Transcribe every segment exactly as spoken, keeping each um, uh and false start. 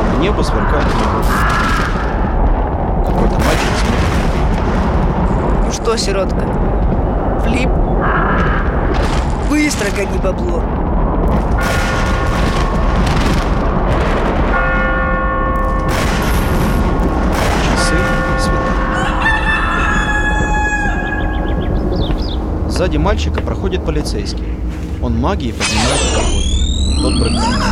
По небу сверкает молния. Какой-то мальчик смотрит. Ну что, сиротка, влип? Быстро гони бабло. Часы светят. Сзади мальчика проходит полицейский. Он магией поднимает огонь. Тот брыкается.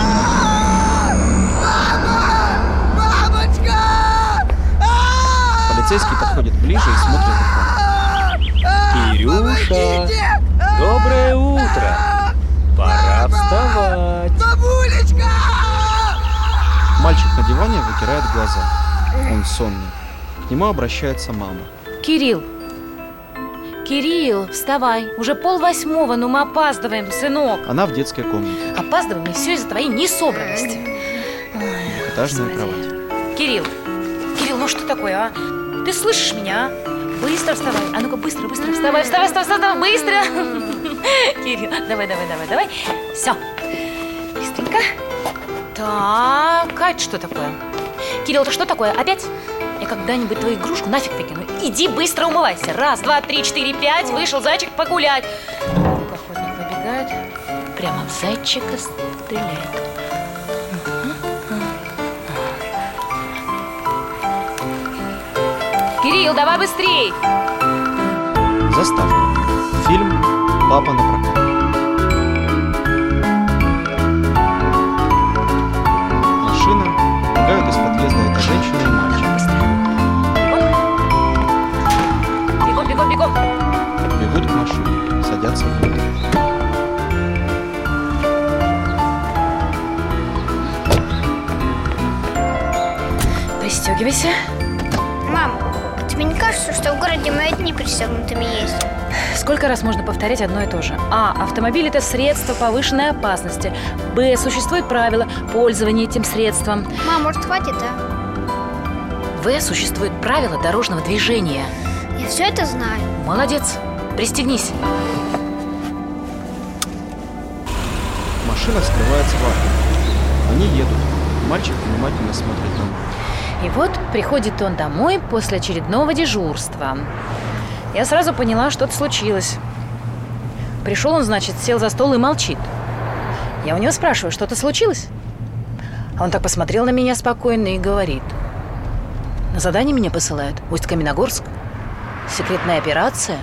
Полицейский подходит ближе и смотрит в экран. Кирюша, доброе утро. Пора вставать. Бабулечка! Мальчик на диване вытирает глаза. Он сонный. К нему обращается мама. Кирилл, Кирилл, вставай. Уже полвосьмого, но мы опаздываем, сынок. Она в детской комнате. Опаздываем, и все из-за твоей несобранности. Двухэтажная кровать. Кирилл, Кирилл, ну что такое, а? Ты слышишь меня, а? Быстро вставай. А ну-ка, быстро, быстро вставай. Вставай, вставай, вставай, быстро. Кирилл, давай, давай, давай, давай. Все. Быстренько. Так, а это что такое? Кирилл, это что такое? Опять? Я когда-нибудь твою игрушку нафиг выкину. Иди быстро умывайся. Раз, два, три, четыре, пять. Вышел зайчик погулять. Охотник выбегает. Прямо в зайчика стреляет. Кирилл, давай быстрей! Заставка. Фильм «Папа на прокат». Машина. Убегают из подъезда эта женщина и мальчик. Бегом, бегом, бегом! Бегут к машине. Садятся внутрь. Пристегивайся. Мам, тебе не кажется, что в городе мы одни пристегнутыми ездим? Сколько раз можно повторять одно и то же? А. Автомобиль – это средство повышенной опасности. Б. Существует правило пользования этим средством. Мам, может, хватит, а? В. Существует правило дорожного движения. Я все это знаю. Молодец. Пристегнись. Машина скрывается в окне. Они едут. Мальчик внимательно смотрит на маму. И вот приходит он домой после очередного дежурства. Я сразу поняла, что-то случилось. Пришел он, значит, сел за стол и молчит. Я у него спрашиваю, что-то случилось? А он так посмотрел на меня спокойно и говорит: на задание меня посылают, Усть-Каменогорск. Секретная операция.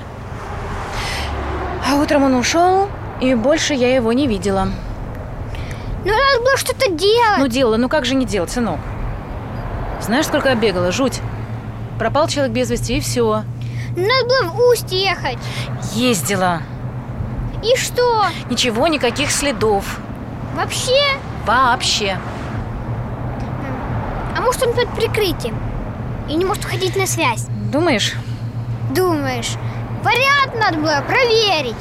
А утром он ушел, и больше я его не видела. Ну, надо было что-то делать. Ну, делала, ну как же не делать, сынок? Знаешь, сколько я бегала? Жуть. Пропал человек без вести, и все. Надо было в Усть ехать. Ездила. И что? Ничего, никаких следов. Вообще? Вообще. А может, он под прикрытием и не может выходить на связь? Думаешь? Думаешь? Вариант надо было проверить.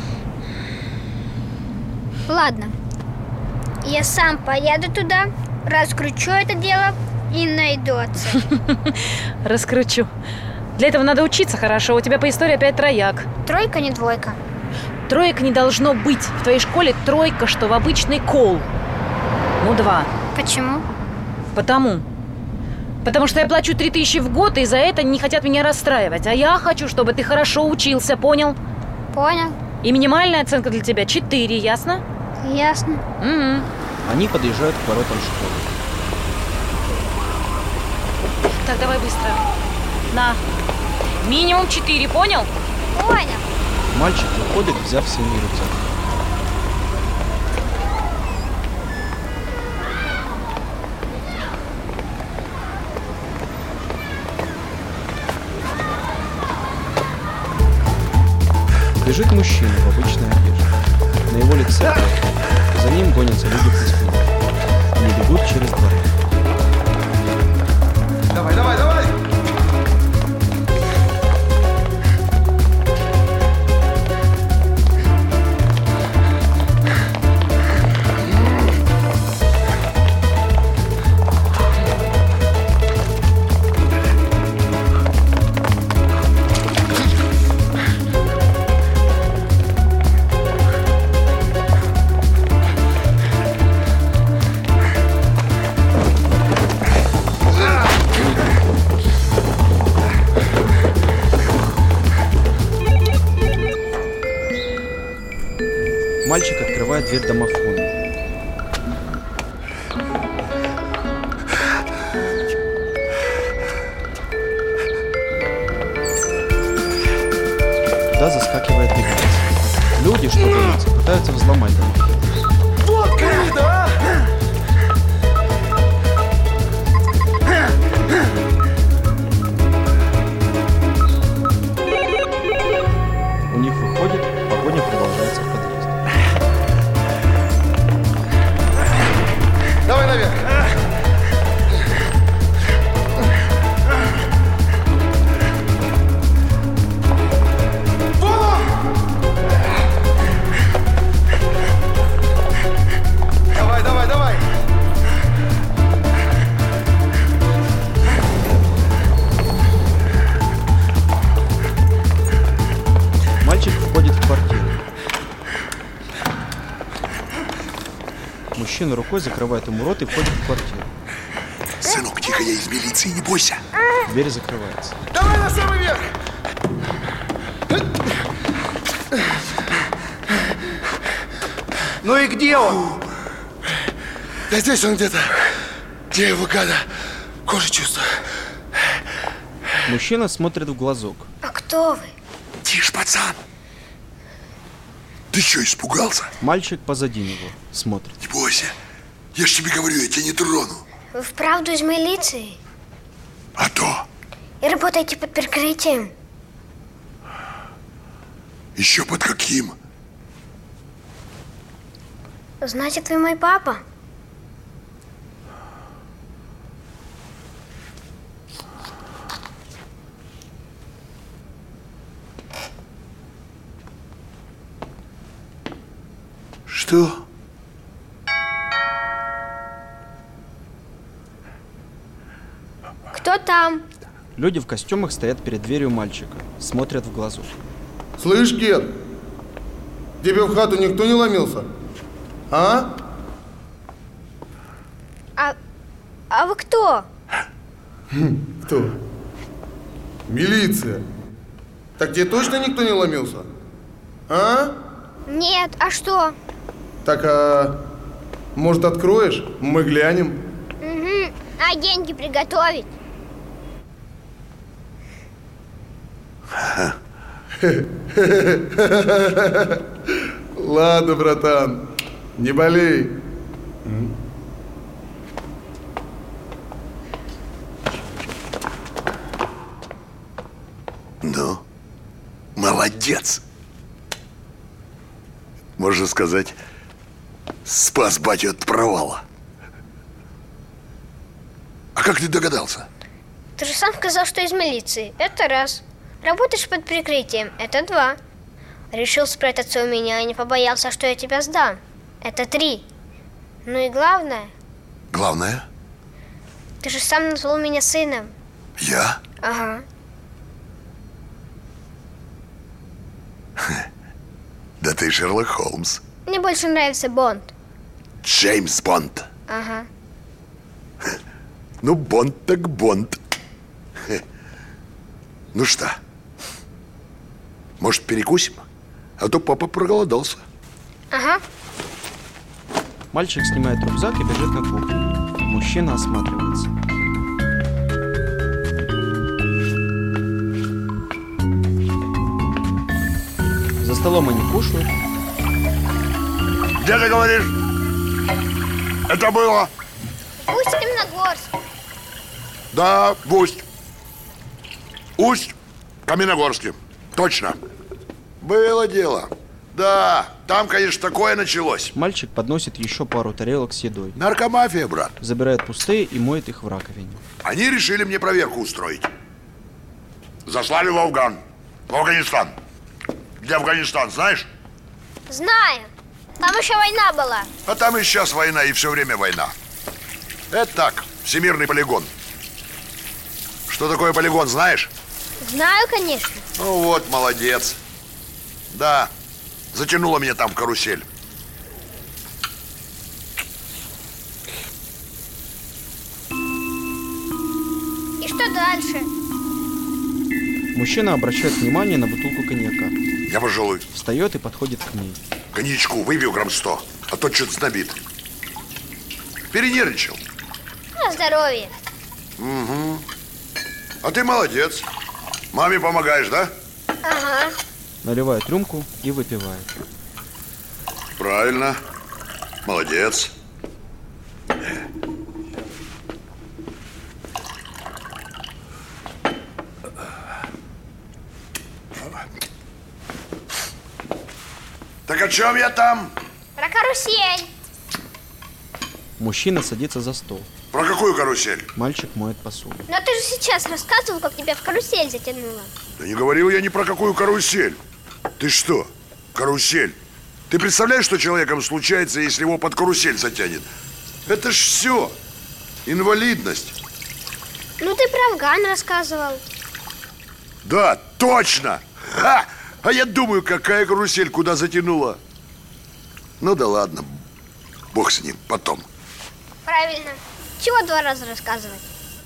Ладно. Я сам поеду туда, раскручу это дело и найду отца. Раскручу. Для этого надо учиться хорошо. У тебя по истории опять трояк. Тройка, не двойка. Троек не должно быть. В твоей школе тройка, что в обычный кол. Ну, два. Почему? Потому. Потому что я плачу три тысячи в год, и за это не хотят меня расстраивать. А я хочу, чтобы ты хорошо учился, понял? Понял. И минимальная оценка для тебя четыре, ясно? Ясно. Угу. Они подъезжают к воротам школы. Так, давай быстро. На. Минимум четыре, понял? Понял. Мальчик выходит, взяв синий рюкзак. Бежит мужчина в обычной одежде. На его лице кровь. За ним гонятся люди в спину. Они бегут через двор. Давай, давай, давай! дверь домофона. Туда заскакивает милиция. Люди, что боятся, пытаются взломать домофон. Вот корида, а! У них выходит, погоня продолжается в подъезде. Давай наверх. Вон! Давай, давай, давай. Мальчик входит в квартиру. Мужчина рукой закрывает ему рот и входит в квартиру. Сынок, тихо, я из милиции, не бойся. Дверь закрывается. Давай на самый верх. Ну и где он? Да здесь он где-то. Где его гада? Кожу чувствую. Мужчина смотрит в глазок. А кто вы? Тише, пацан. Ты что, испугался? Мальчик позади него смотрит. Не бойся. Я ж тебе говорю, я тебя не трону. Вы вправду из милиции? А то. И работаете под прикрытием? Еще под каким? Значит, вы мой папа? Что? Кто там? Люди в костюмах стоят перед дверью мальчика, смотрят в глазок. Слышь, Кет, тебе в хату никто не ломился? А? А, а вы кто? Кто? Милиция. Так тебе точно никто не ломился? А? Нет, а что? Так, а может, откроешь? Мы глянем. Угу. А деньги приготовить? Ладно, братан, не болей. Ну, молодец. Можно сказать, спас батю от провала. А как ты догадался? Ты же сам сказал, что из милиции. Это раз. Работаешь под прикрытием. Это два. Решил спрятаться у меня и не побоялся, что я тебя сдам. Это три. Ну и главное, Главное, ты же сам назвал меня сыном. я? Ага. Да ты Шерлок Холмс. Мне больше нравится Бонд. Джеймс Бонд. Ага. Ну, Бонд так Бонд. Ну что, может, перекусим? А то папа проголодался. Ага. Мальчик снимает рюкзак и бежит на кухню. Мужчина осматривается. За столом они кушают. Где ты говоришь? Это было? Пусть Каменогорск. Да, в Усть. Усть, Каменогорске. Точно. Было дело. Да, там, конечно, такое началось. Мальчик подносит еще пару тарелок с едой. Наркомафия, брат. Забирает пустые и моет их в раковине. Они решили мне проверку устроить. Заслали в Афган. В Афганистан. Где Афганистан, знаешь? Знаю. Там еще война была. А там и сейчас война, и все время война. Это так, всемирный полигон. Что такое полигон, знаешь? Знаю, конечно. Ну вот, молодец. Да, затянуло меня там в карусель. И что дальше? Мужчина обращает внимание на бутылку коньяка. Я, пожалуй, Встает и подходит к ней. коньячку выпью грамм сто. а то что-то знобит. Перенервничал. На здоровье. Угу. А ты молодец. Маме помогаешь, да? Ага. Наливает рюмку и выпивает. Правильно. Молодец. Так о чем я там? Про карусель. Мужчина садится за стол. Про какую карусель? Мальчик моет посуду. Но ты же сейчас рассказывал, как тебя в карусель затянуло. Да не говорил я ни про какую карусель. Ты что, карусель? Ты представляешь, что человеком случается, если его под карусель затянет? Это ж все. Инвалидность. Ну ты про Афган рассказывал. Да, точно. Ха! А я думаю, какая карусель куда затянула. Ну да ладно. Бог с ним, потом. Правильно. Чего два раза рассказывать?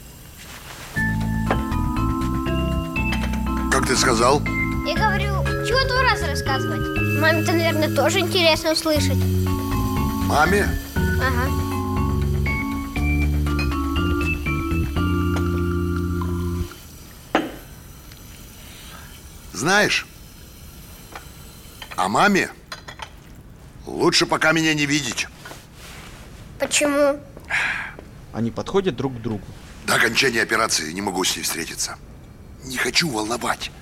Как ты сказал? Я говорю, чего два раза рассказывать? Маме-то, наверное, тоже интересно услышать. Маме? Ага. Знаешь, а маме лучше пока меня не видеть. Почему? Они подходят друг к другу. До окончания операции не могу с ней встретиться. Не хочу волновать.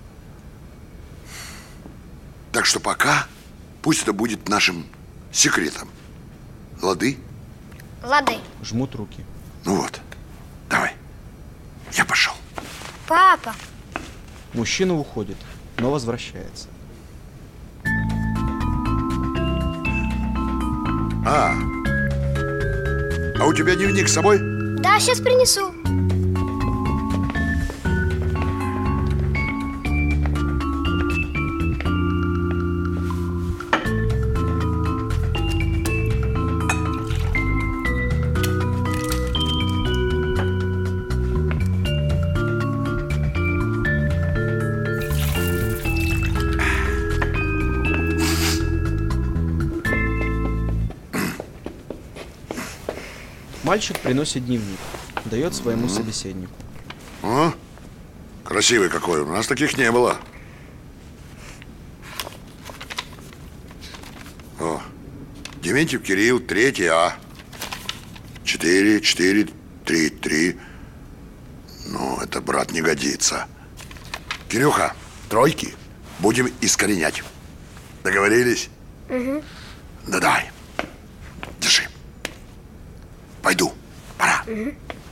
Так что пока пусть это будет нашим секретом. Лады? Лады. Жмут руки. Ну вот, давай. Я пошел. Папа. Мужчина уходит, но возвращается. А, а у тебя дневник с собой? Да, сейчас принесу. Мальчик приносит дневник, дает своему собеседнику. О, красивый какой, у нас таких не было. О, Дементьев Кирилл, третий А. Четыре, четыре, три, три. Ну, это, брат, не годится. Кирюха, тройки будем искоренять. Договорились? Угу. Да дай. Держи. Пойду. Пора. Угу.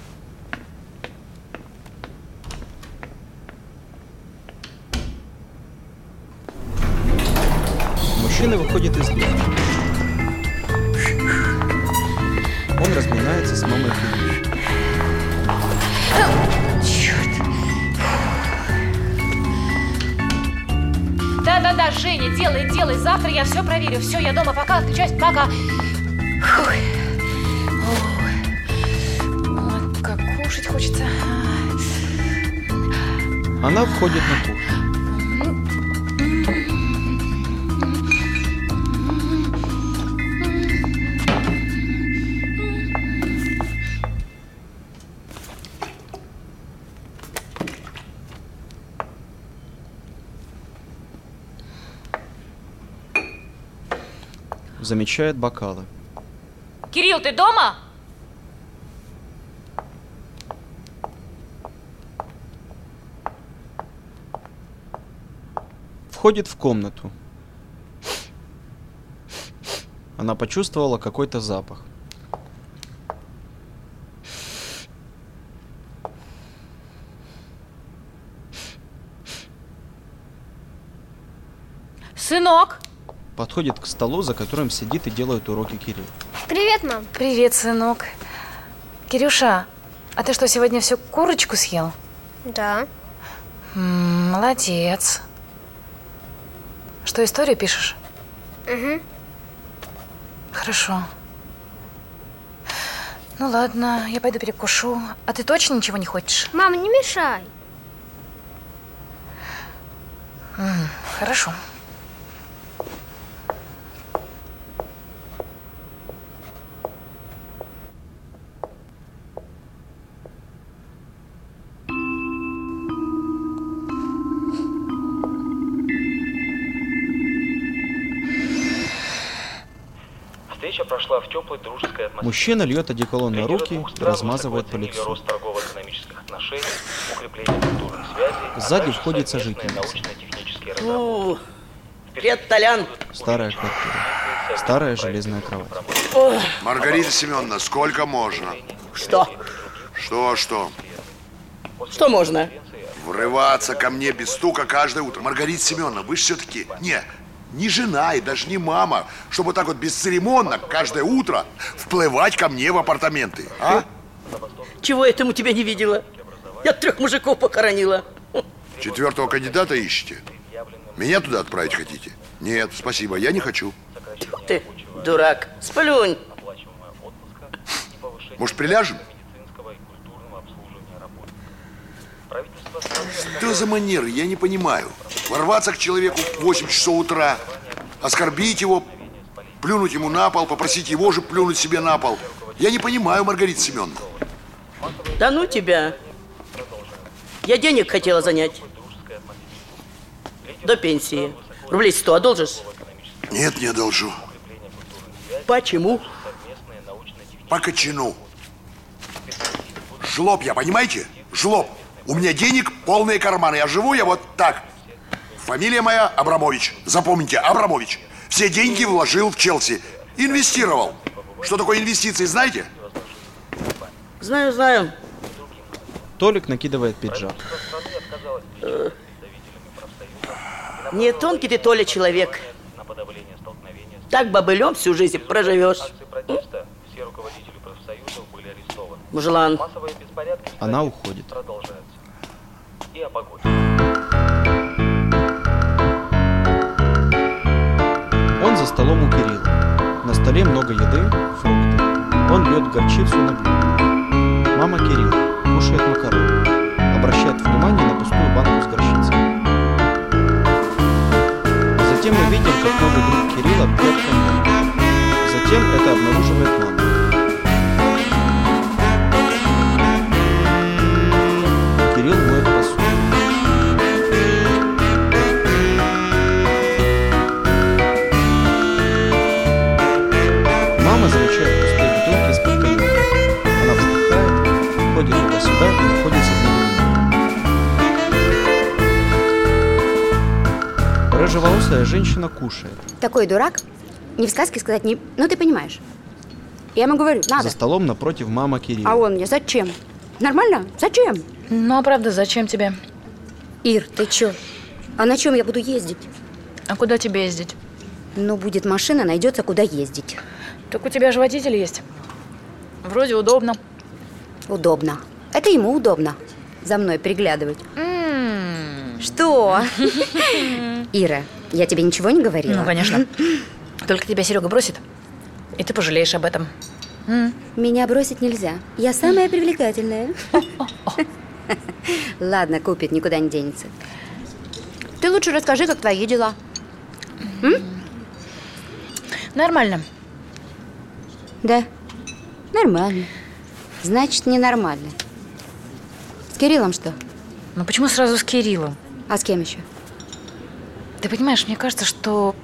Мужчина выходит из лифта. Он разминается с мамой Кирилла. Черт. Да-да-да, Женя, делай, делай. Завтра я все проверю. Все, я дома. Пока, отключаюсь. Пока. Фух. Вот как кушать хочется. Она входит на кухню. Замечает бокалы. Кирилл, ты дома? Входит в комнату. Она почувствовала какой-то запах. Сынок. Подходит к столу, за которым сидит и делает уроки Кирилл. Привет, мам. Привет, сынок. Кирюша, а ты что, сегодня всю курочку съел? Да. М-м, молодец. Что, историю пишешь? Угу. Хорошо. Ну ладно, я пойду перекушу. А ты точно ничего не хочешь? Мама, не мешай. М, хорошо. теплой дружеской атмосфере. Мужчина льет одеколон на руки и размазывает по лицу. Рост торгово-экономических отношений, укрепление культурных связей, Сзади входит сожительница. научно-технические разработки. О, привет, Толян. Старая квартира. Старая железная кровать. Ой, Маргарита Семеновна, сколько можно? что? Что, что? Что можно? Врываться ко мне без стука каждое утро. Маргарита Семеновна, вы же все-таки не, не жена и даже не мама, чтобы так вот бесцеремонно каждое утро вплывать ко мне в апартаменты, а? Чего я этому тебя не видела? Я трех мужиков похоронила. Четвертого кандидата ищете? Меня туда отправить хотите? Нет, спасибо, я не хочу. Ты дурак, сплюнь. Может, приляжем? Что за манеры, я не понимаю. Ворваться к человеку в восемь часов утра, оскорбить его, плюнуть ему на пол, попросить его же плюнуть себе на пол. Я не понимаю, Маргарита Семеновна. Да ну тебя. Я денег хотела занять. До пенсии. Рублей сто одолжишь? Нет, не одолжу. Почему? По кочану. Жлоб я, понимаете? Жлоб. У меня денег полные карманы, а живу я вот так. Фамилия моя Абрамович. Запомните, Абрамович. Все деньги вложил в Челси. Инвестировал. Что такое инвестиции, знаете? Знаю, знаю. Толик накидывает пиджак. Не тонкий ты, Толя, человек. Так бобылем всю жизнь проживешь. Мужлан. Она уходит. Он за столом у Кирилла. На столе много еды, фрукты. Он льет горчицу на блюдо. Мама Кирилла кушает макароны. Обращает внимание на пустую банку с горчицей. Затем мы видим, как новый друг Кирилла пьет коньяк. Затем это обнаруживает мама. Кирилл моет посуду. Мама замечает пустые бутылки из-под коньяка. Она вздыхает, ходит туда-сюда и находится в недоумении. Рыжеволосая женщина кушает. Такой дурак. Не в сказке сказать, не... Ну, ты понимаешь. Я ему говорю, надо. За столом напротив мама Кирилла. А он мне, зачем? Нормально? Зачем? Ну, а правда, зачем тебе? Ир, ты чё? А на чем я буду ездить? А куда тебе ездить? Ну, будет машина, найдется, куда ездить. Так у тебя же водитель есть. Вроде удобно. Удобно. Это ему удобно. За мной приглядывать. М-м. Что? Ира, я тебе ничего не говорила? Ну, конечно. Только тебя Серега бросит, и ты пожалеешь об этом. М. Меня бросить нельзя. Я самая привлекательная. Ладно, купит, никуда не денется. Ты лучше расскажи, как твои дела. М? Нормально. Да, нормально. Значит, ненормально. С Кириллом что? Ну почему сразу с Кириллом? А с кем еще? Ты понимаешь, мне кажется, что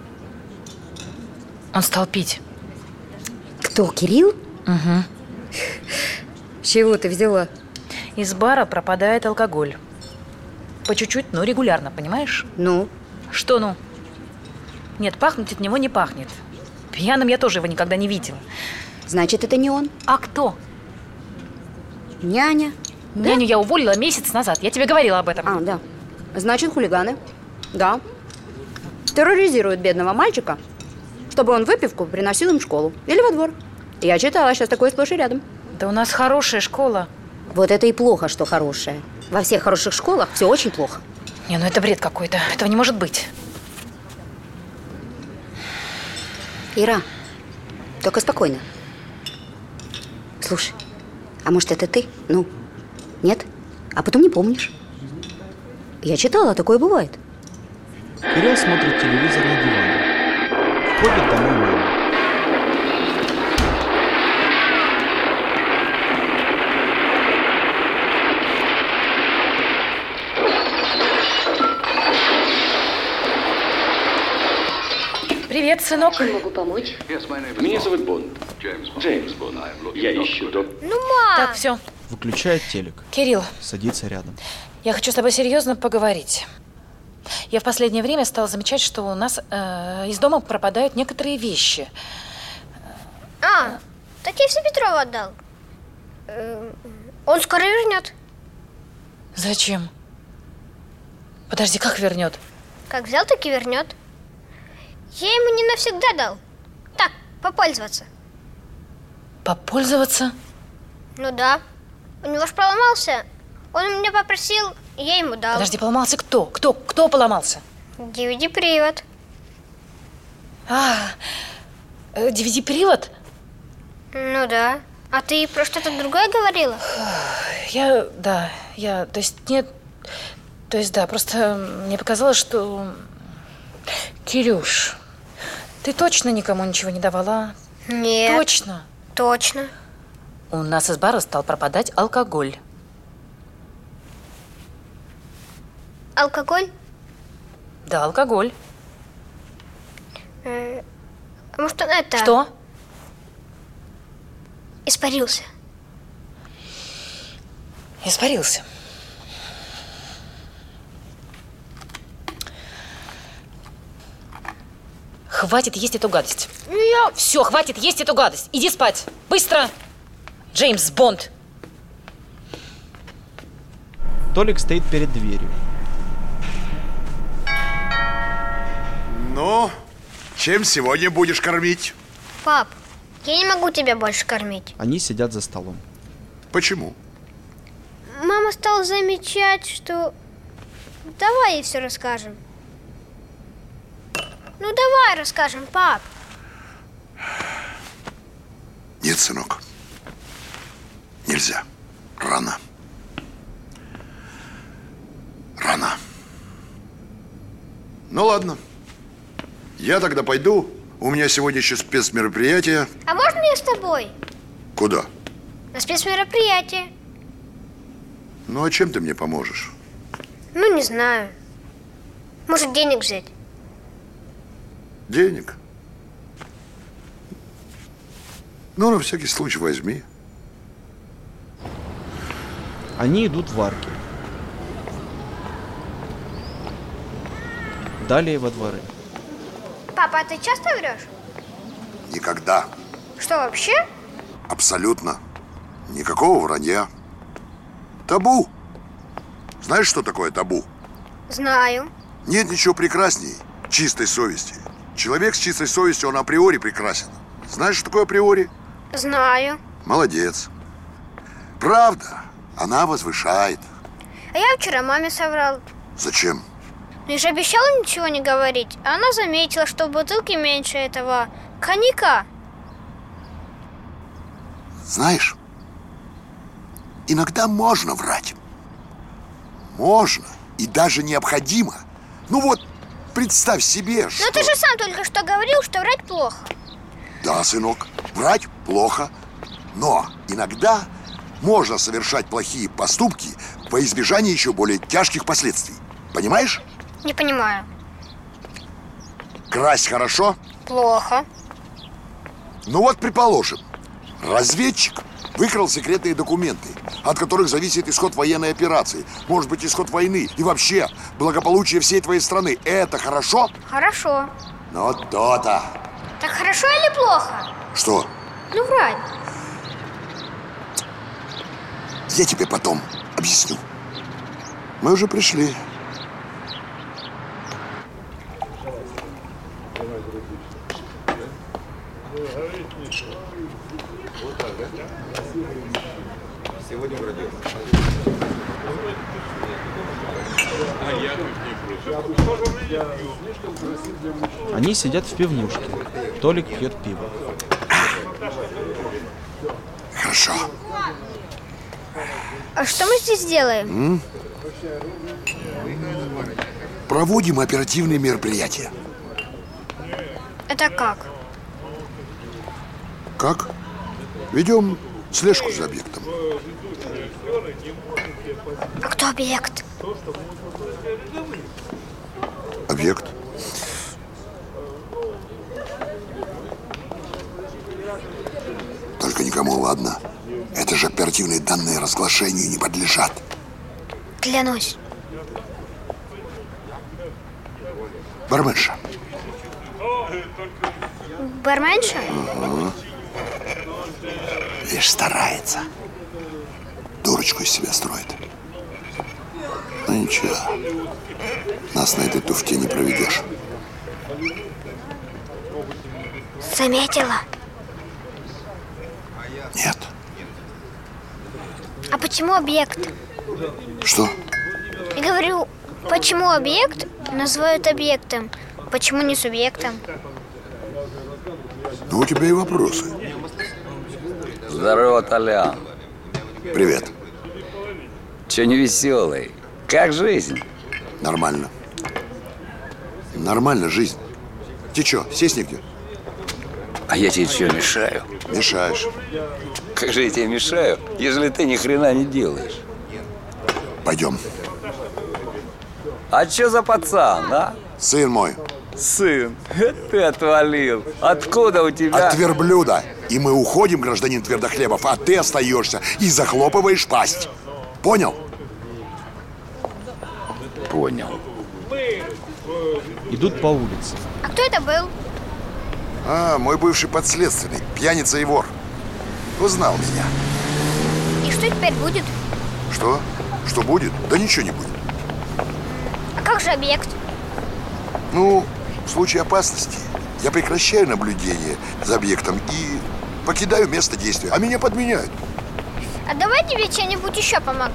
он стал пить. Кто, Кирилл? Угу. С чего ты взяла? Из бара пропадает алкоголь. По чуть-чуть, но регулярно, понимаешь? Ну? Что ну? Нет, пахнуть от него не пахнет. Пьяным я тоже его никогда не видела. Значит, это не он. А кто? Няня. Няню Да? я уволила месяц назад. Я тебе говорила об этом. А, да. Значит, хулиганы. Да. Терроризируют бедного мальчика, чтобы он выпивку приносил им в школу или во двор. Я читала, сейчас такое сплошь и рядом. Да у нас хорошая школа. Вот это и плохо, что хорошее. Во всех хороших школах все очень плохо. Не, ну это бред какой-то. Этого не может быть. Ира, только спокойно. Слушай, а может, это ты? Ну, нет? А потом не помнишь. Я читала, такое бывает. Кирилл смотрит телевизор на диване. Входит домой мама. Привет. Привет, сынок. Чем могу помочь? Меня зовут Бонд. Джеймс Бонд. Я ищу доктора. Ну, мам! Так, все. Выключает телек. Кирилл, Садится рядом. я хочу с тобой серьезно поговорить. Я в последнее время стала замечать, что у нас э, из дома пропадают некоторые вещи. А, так я все Петрову отдал. Э, Он скоро вернет. Зачем? Подожди, как вернет? Как взял, так и вернет. Я ему не навсегда дал. Так, попользоваться. Попользоваться? Ну да. У него ж поломался. Он у меня попросил, и я ему дал. Подожди, поломался кто? Кто? Кто поломался? ди ви ди-привод. А, э, ди ви ди-привод? Ну да. А ты про что-то другое говорила? Я, да, я, то есть нет, то есть да, просто мне показалось, что... Кирюш, ты точно никому ничего не давала? Нет. Точно? Точно. У нас из бара стал пропадать алкоголь. Алкоголь? Да, алкоголь. Э, может, он это... Что? Испарился. Испарился. Хватит есть эту гадость. Я... Все, хватит есть эту гадость. Иди спать. Быстро. Джеймс Бонд. Толик стоит перед дверью. Ну, чем сегодня будешь кормить? Пап, я не могу тебя больше кормить. Они сидят за столом. Почему? Мама стала замечать, что... Давай ей все расскажем. Ну, давай расскажем, пап. Нет, сынок. Нельзя. Рано. Рано. Ну, ладно. Я тогда пойду. У меня сегодня еще спецмероприятие. А можно я с тобой? Куда? На спецмероприятие. Ну, а чем ты мне поможешь? Ну, не знаю. Может, денег взять? Денег? Ну, на всякий случай возьми. Они идут в арки. Далее во дворы. Папа, а ты часто врешь? Никогда. Что, вообще? Абсолютно. Никакого вранья. Табу. Знаешь, что такое табу? Знаю. Нет ничего прекрасней чистой совести. Человек с чистой совестью, он априори прекрасен. Знаешь, что такое априори? Знаю. Молодец. Правда, она возвышает. А я вчера маме соврал. Зачем? Ну, я же обещала ничего не говорить. А она заметила, что в бутылке меньше этого коньяка. Знаешь, иногда можно врать. Можно и даже необходимо. Ну вот, представь себе, что... Но ты же сам только что говорил, что врать плохо. Да, сынок, врать плохо. Но иногда можно совершать плохие поступки во избежание еще более тяжких последствий. Понимаешь? Не понимаю. Красть хорошо? Плохо. Ну вот, предположим, разведчик выкрал секретные документы, от которых зависит исход военной операции, может быть, исход войны и вообще благополучие всей твоей страны. Это хорошо? Хорошо. Ну, то-то. Так хорошо или плохо? Что? Ну, врать. Я тебе потом объясню. Мы уже пришли. Сегодня вроде. Они сидят в пивнушке. Толик пьет пиво. Хорошо. А что мы здесь делаем? М? Проводим оперативные мероприятия. Это как? Как? Ведем слежку за объектом. А кто объект? Объект? Это же оперативные данные разглашению не подлежат. Клянусь. Барменша. Барменша? Угу. Лишь старается. Дурочку из себя строит. Ну ничего. Нас на этой туфте не проведешь. Заметила? Нет. А почему объект? Что? Я говорю, почему объект называют объектом? Почему не субъектом? Ну, у тебя и вопросы. Здорово, Толян. Привет. Че не веселый? Как жизнь? Нормально. Нормально жизнь. Ты че, сесть негде? А я тебе что, мешаю? Мешаешь. Как же я тебе мешаю, если ты ни хрена не делаешь? Пойдем. А что за пацан, а? Сын мой. Сын, ты отвалил. Откуда у тебя? От верблюда. И мы уходим, гражданин Твердохлебов, а ты остаешься и захлопываешь пасть. Понял? Понял. Идут по улице. А кто это был? А, мой бывший подследственный, пьяница и вор. Узнал меня. И что теперь будет? Что? Что будет? Да ничего не будет. А как же объект? Ну, в случае опасности я прекращаю наблюдение за объектом и покидаю место действия, а меня подменяют. А давай тебе что-нибудь еще помогу.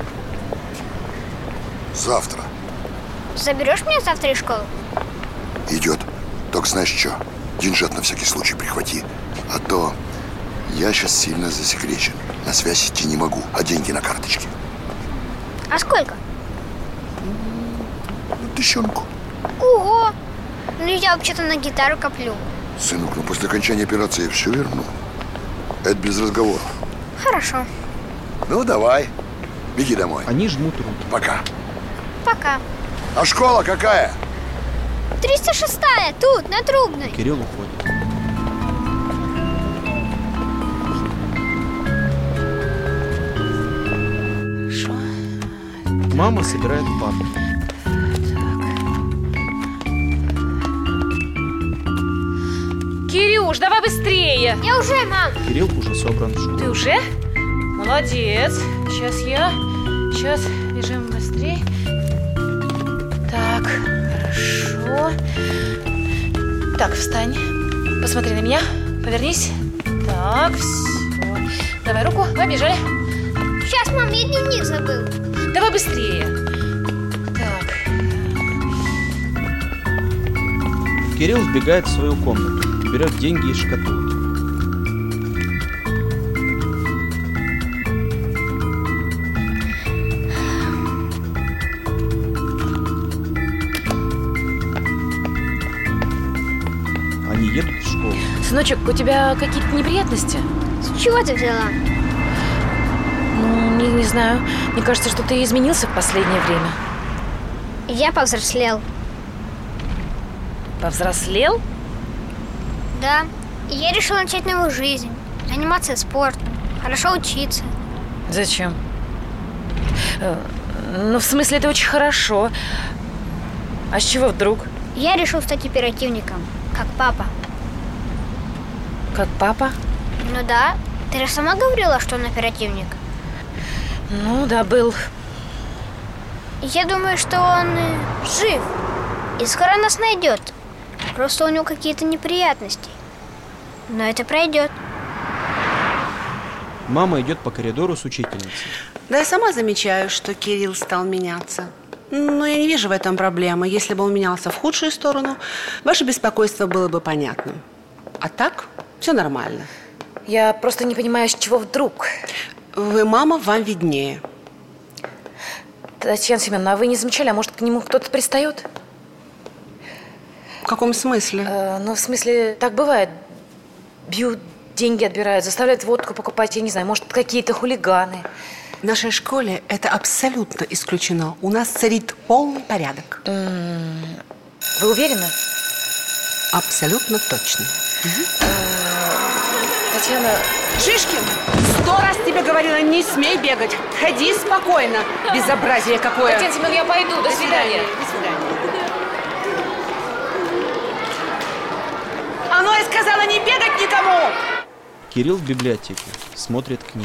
Завтра. Заберешь меня завтра из школы? Идет. Только знаешь что? Деньжат на всякий случай прихвати. А то я сейчас сильно засекречен. На связь идти не могу, а деньги на карточке. А сколько? Ну, тыщенку. Ого! Ну я вообще-то на гитару коплю. Сынок, ну после окончания операции я все верну. Это без разговоров. Хорошо. Ну, давай. Беги домой. Они жмут руки. Пока. Пока. А школа какая? триста шестая, тут, на Трубной. Кирилл уходит. Шо? Мама собирает папу. Кирюш, давай быстрее. Я уже, мам. Кирилл уже собран в школу. Ты уже? Молодец. Сейчас я. Сейчас бежим быстрее. Так, хорошо. Так, встань. Посмотри на меня. Повернись. Так, все. Давай руку. Побежали. Сейчас, мам, я дневник забыл. Давай быстрее. Так. Кирилл вбегает в свою комнату, берет деньги из шкатулки. Они едут в школу. Сыночек, у тебя какие-то неприятности? С чего ты взяла? Ну, не, не знаю. Мне кажется, что ты изменился в последнее время. Я повзрослел. Повзрослел? Да. И я решил начать новую жизнь. Заниматься спортом. Хорошо учиться. Зачем? Э, Ну, в смысле, это очень хорошо. А с чего вдруг? Я решил стать оперативником, как папа. Как папа? Ну да. Ты же сама говорила, что он оперативник. Ну, да, был. Я думаю, что он э, жив. И скоро нас найдет. Просто у него какие-то неприятности. Но это пройдет. Мама идет по коридору с учительницей. Да, я сама замечаю, что Кирилл стал меняться. Но я не вижу в этом проблемы. Если бы он менялся в худшую сторону, ваше беспокойство было бы понятным. А так, все нормально. Я просто не понимаю, с чего вдруг. Вы мама, вам виднее. Татьяна Семеновна, а вы не замечали, а может, к нему кто-то пристает? В каком смысле? Э, ну, в смысле, так бывает. Бьют, деньги отбирают, заставляют водку покупать, я не знаю, может, какие-то хулиганы. В нашей школе это абсолютно исключено. У нас царит полный порядок. Вы уверены? Абсолютно точно. Угу. Татьяна... Шишкин, сто раз тебе говорила, не смей бегать. Ходи спокойно. Безобразие какое. Татьяна Семеновна, я пойду. До свидания. До свидания. А ну, я сказала, не бегать никому! Кирилл в библиотеке, смотрит книги.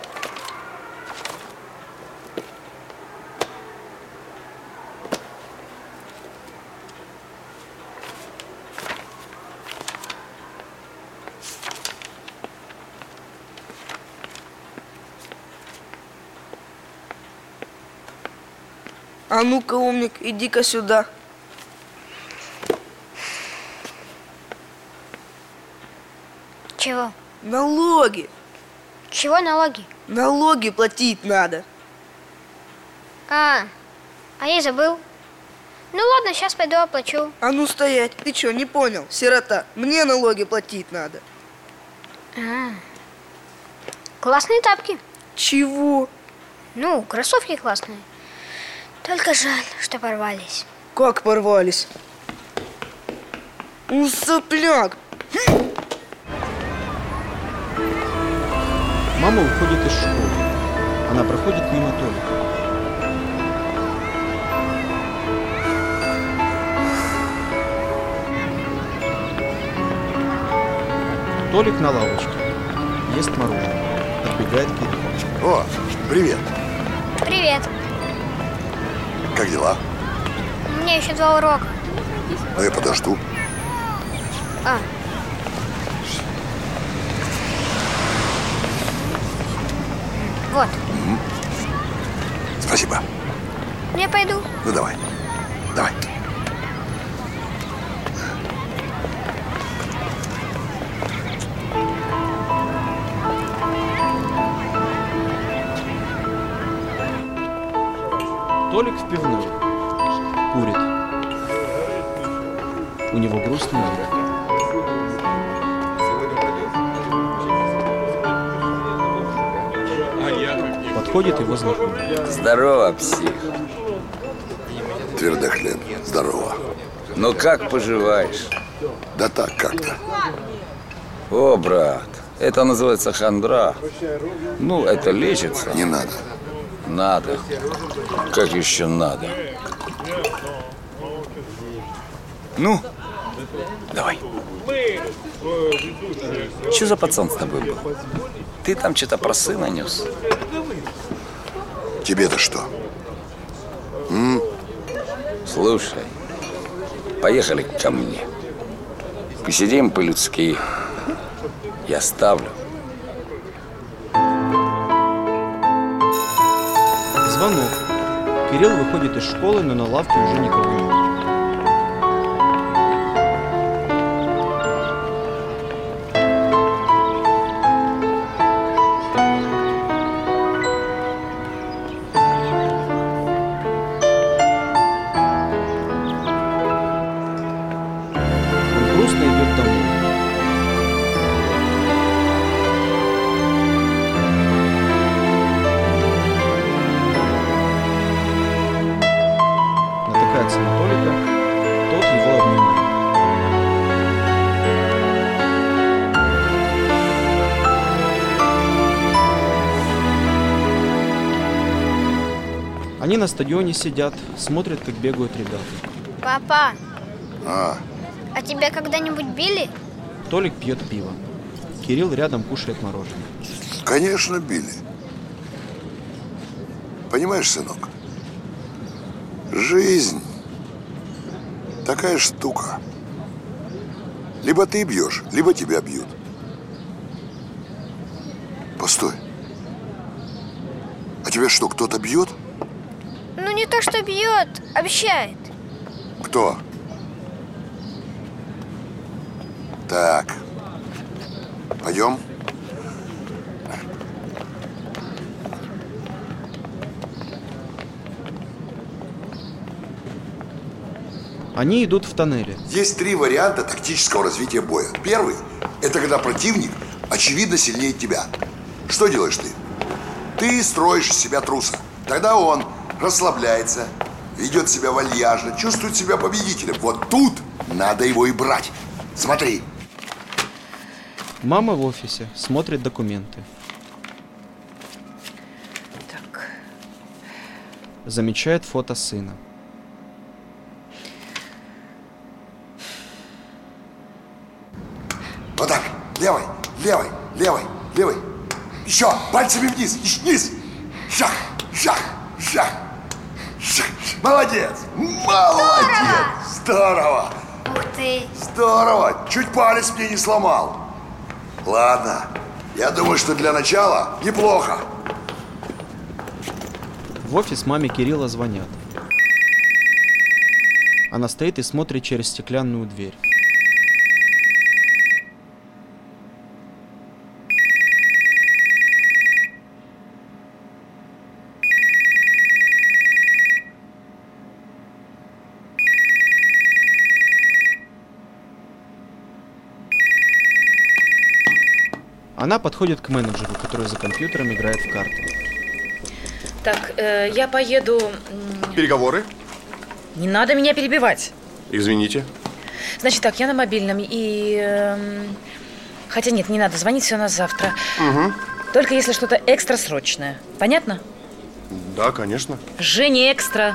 А ну-ка, умник, иди-ка сюда. Чего? Налоги. Чего налоги? Налоги платить надо. А, а я забыл. Ну ладно, сейчас пойду оплачу. А ну стоять. Ты что, не понял? Сирота, мне налоги платить надо. А, классные тапки. Чего? Ну, кроссовки классные. Только жаль, что порвались. Как порвались? У, сопляк! Мама уходит из школы. Она проходит мимо Толика. Толик на лавочке. Ест мороженое. Подбегает Кирилл. О, привет. Привет. Как дела? У меня еще два урока. Ну, я подожду. А. Вот. Угу. Спасибо. Я пойду. Ну, давай. Давай. Толик в пивной. Курит. У него грустный вид. Подходит его знакомый. Здорово, псих. Твердохлеб, здорово. Ну как поживаешь? Да так как-то. О, брат, это называется хандра. Ну, это лечится. Не надо. Надо. Как еще надо? Ну, давай. Че за пацан с тобой был? Ты там что-то про сына нес? Тебе-то что? М? Слушай, поехали ко мне. Посидим по-людски. Я ставлю. Звонок. Кирилл выходит из школы, но на лавке уже никого нет. Он грустно идет домой. Натыкается на Толика, тот его обнимает. Они на стадионе сидят, смотрят, как бегают ребята. Папа, А, а тебя когда-нибудь били? Толик пьет пиво. Кирилл рядом кушает мороженое. конечно, били. Понимаешь, сынок? Жизнь такая штука. Либо ты бьешь, либо тебя бьют. Постой. А тебя что, кто-то бьет? Ну не то, что бьет, обещает. Кто? Так. Пойдем. Они идут в тоннеле. Есть три варианта тактического развития боя. Первый – это когда противник очевидно сильнее тебя. Что делаешь ты? Ты строишь из себя труса. Тогда он расслабляется, ведет себя вальяжно, чувствует себя победителем. Вот тут надо его и брать. Смотри. Мама в офисе, смотрит документы. Так. Замечает фото сына. Вот так. Левой, левой, левой, левой. Еще. Пальцами вниз. Еще вниз. Шах, шах, шах. Шах. Молодец. Молодец. Здорово. Ух ты. Здорово. Чуть палец мне не сломал. Ладно. Я думаю, что для начала неплохо. В офис маме Кирилла звонят. Она стоит и смотрит через стеклянную дверь. Она подходит к менеджеру, который за компьютером играет в карты. Так, э, я поеду... Переговоры? Не надо меня перебивать. Извините. Значит так, я на мобильном и... Э, хотя нет, не надо, звонить все на завтра. Угу. Только если что-то экстрасрочное. Понятно? Да, конечно. Женя, экстра.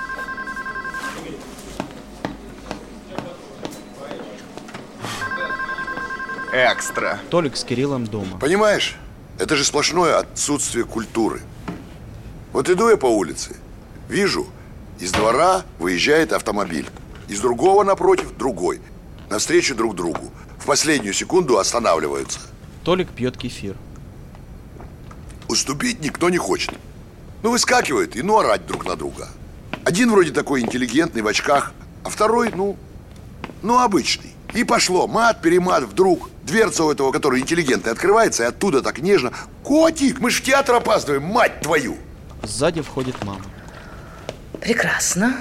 Экстра. Толик с Кириллом дома. Понимаешь, это же сплошное отсутствие культуры. Вот иду я по улице, вижу, из двора выезжает автомобиль. Из другого напротив другой. Навстречу друг другу. В последнюю секунду останавливаются. Толик пьет кефир. Уступить никто не хочет. Ну, выскакивают и ну орать друг на друга. Один вроде такой интеллигентный в очках, а второй, ну, ну обычный. И пошло, мат-перемат, вдруг дверца у этого, который интеллигентный, открывается, и оттуда так нежно: «Котик, мы ж в театр опаздываем, мать твою!» Сзади входит мама. Прекрасно.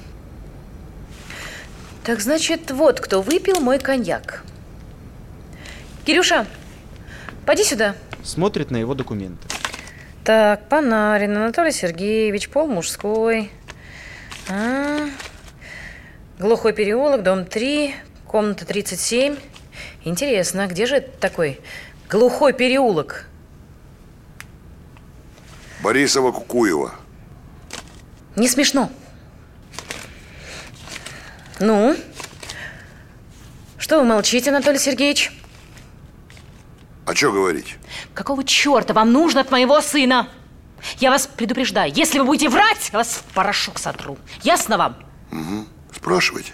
Так, значит, вот кто выпил мой коньяк. Кирюша, поди сюда. Смотрит на его документы. Так, Панарин Анатолий Сергеевич, пол мужской. А, Глухой переулок, дом три, комната тридцать семь. Интересно, где же это такой глухой переулок? Борисова Кукуева. Не смешно. Ну? Что вы молчите, Анатолий Сергеевич? А что говорить? Какого черта вам нужно от моего сына? Я вас предупреждаю, если вы будете врать, я вас в порошок сотру. Ясно вам? Угу. Спрашивайте.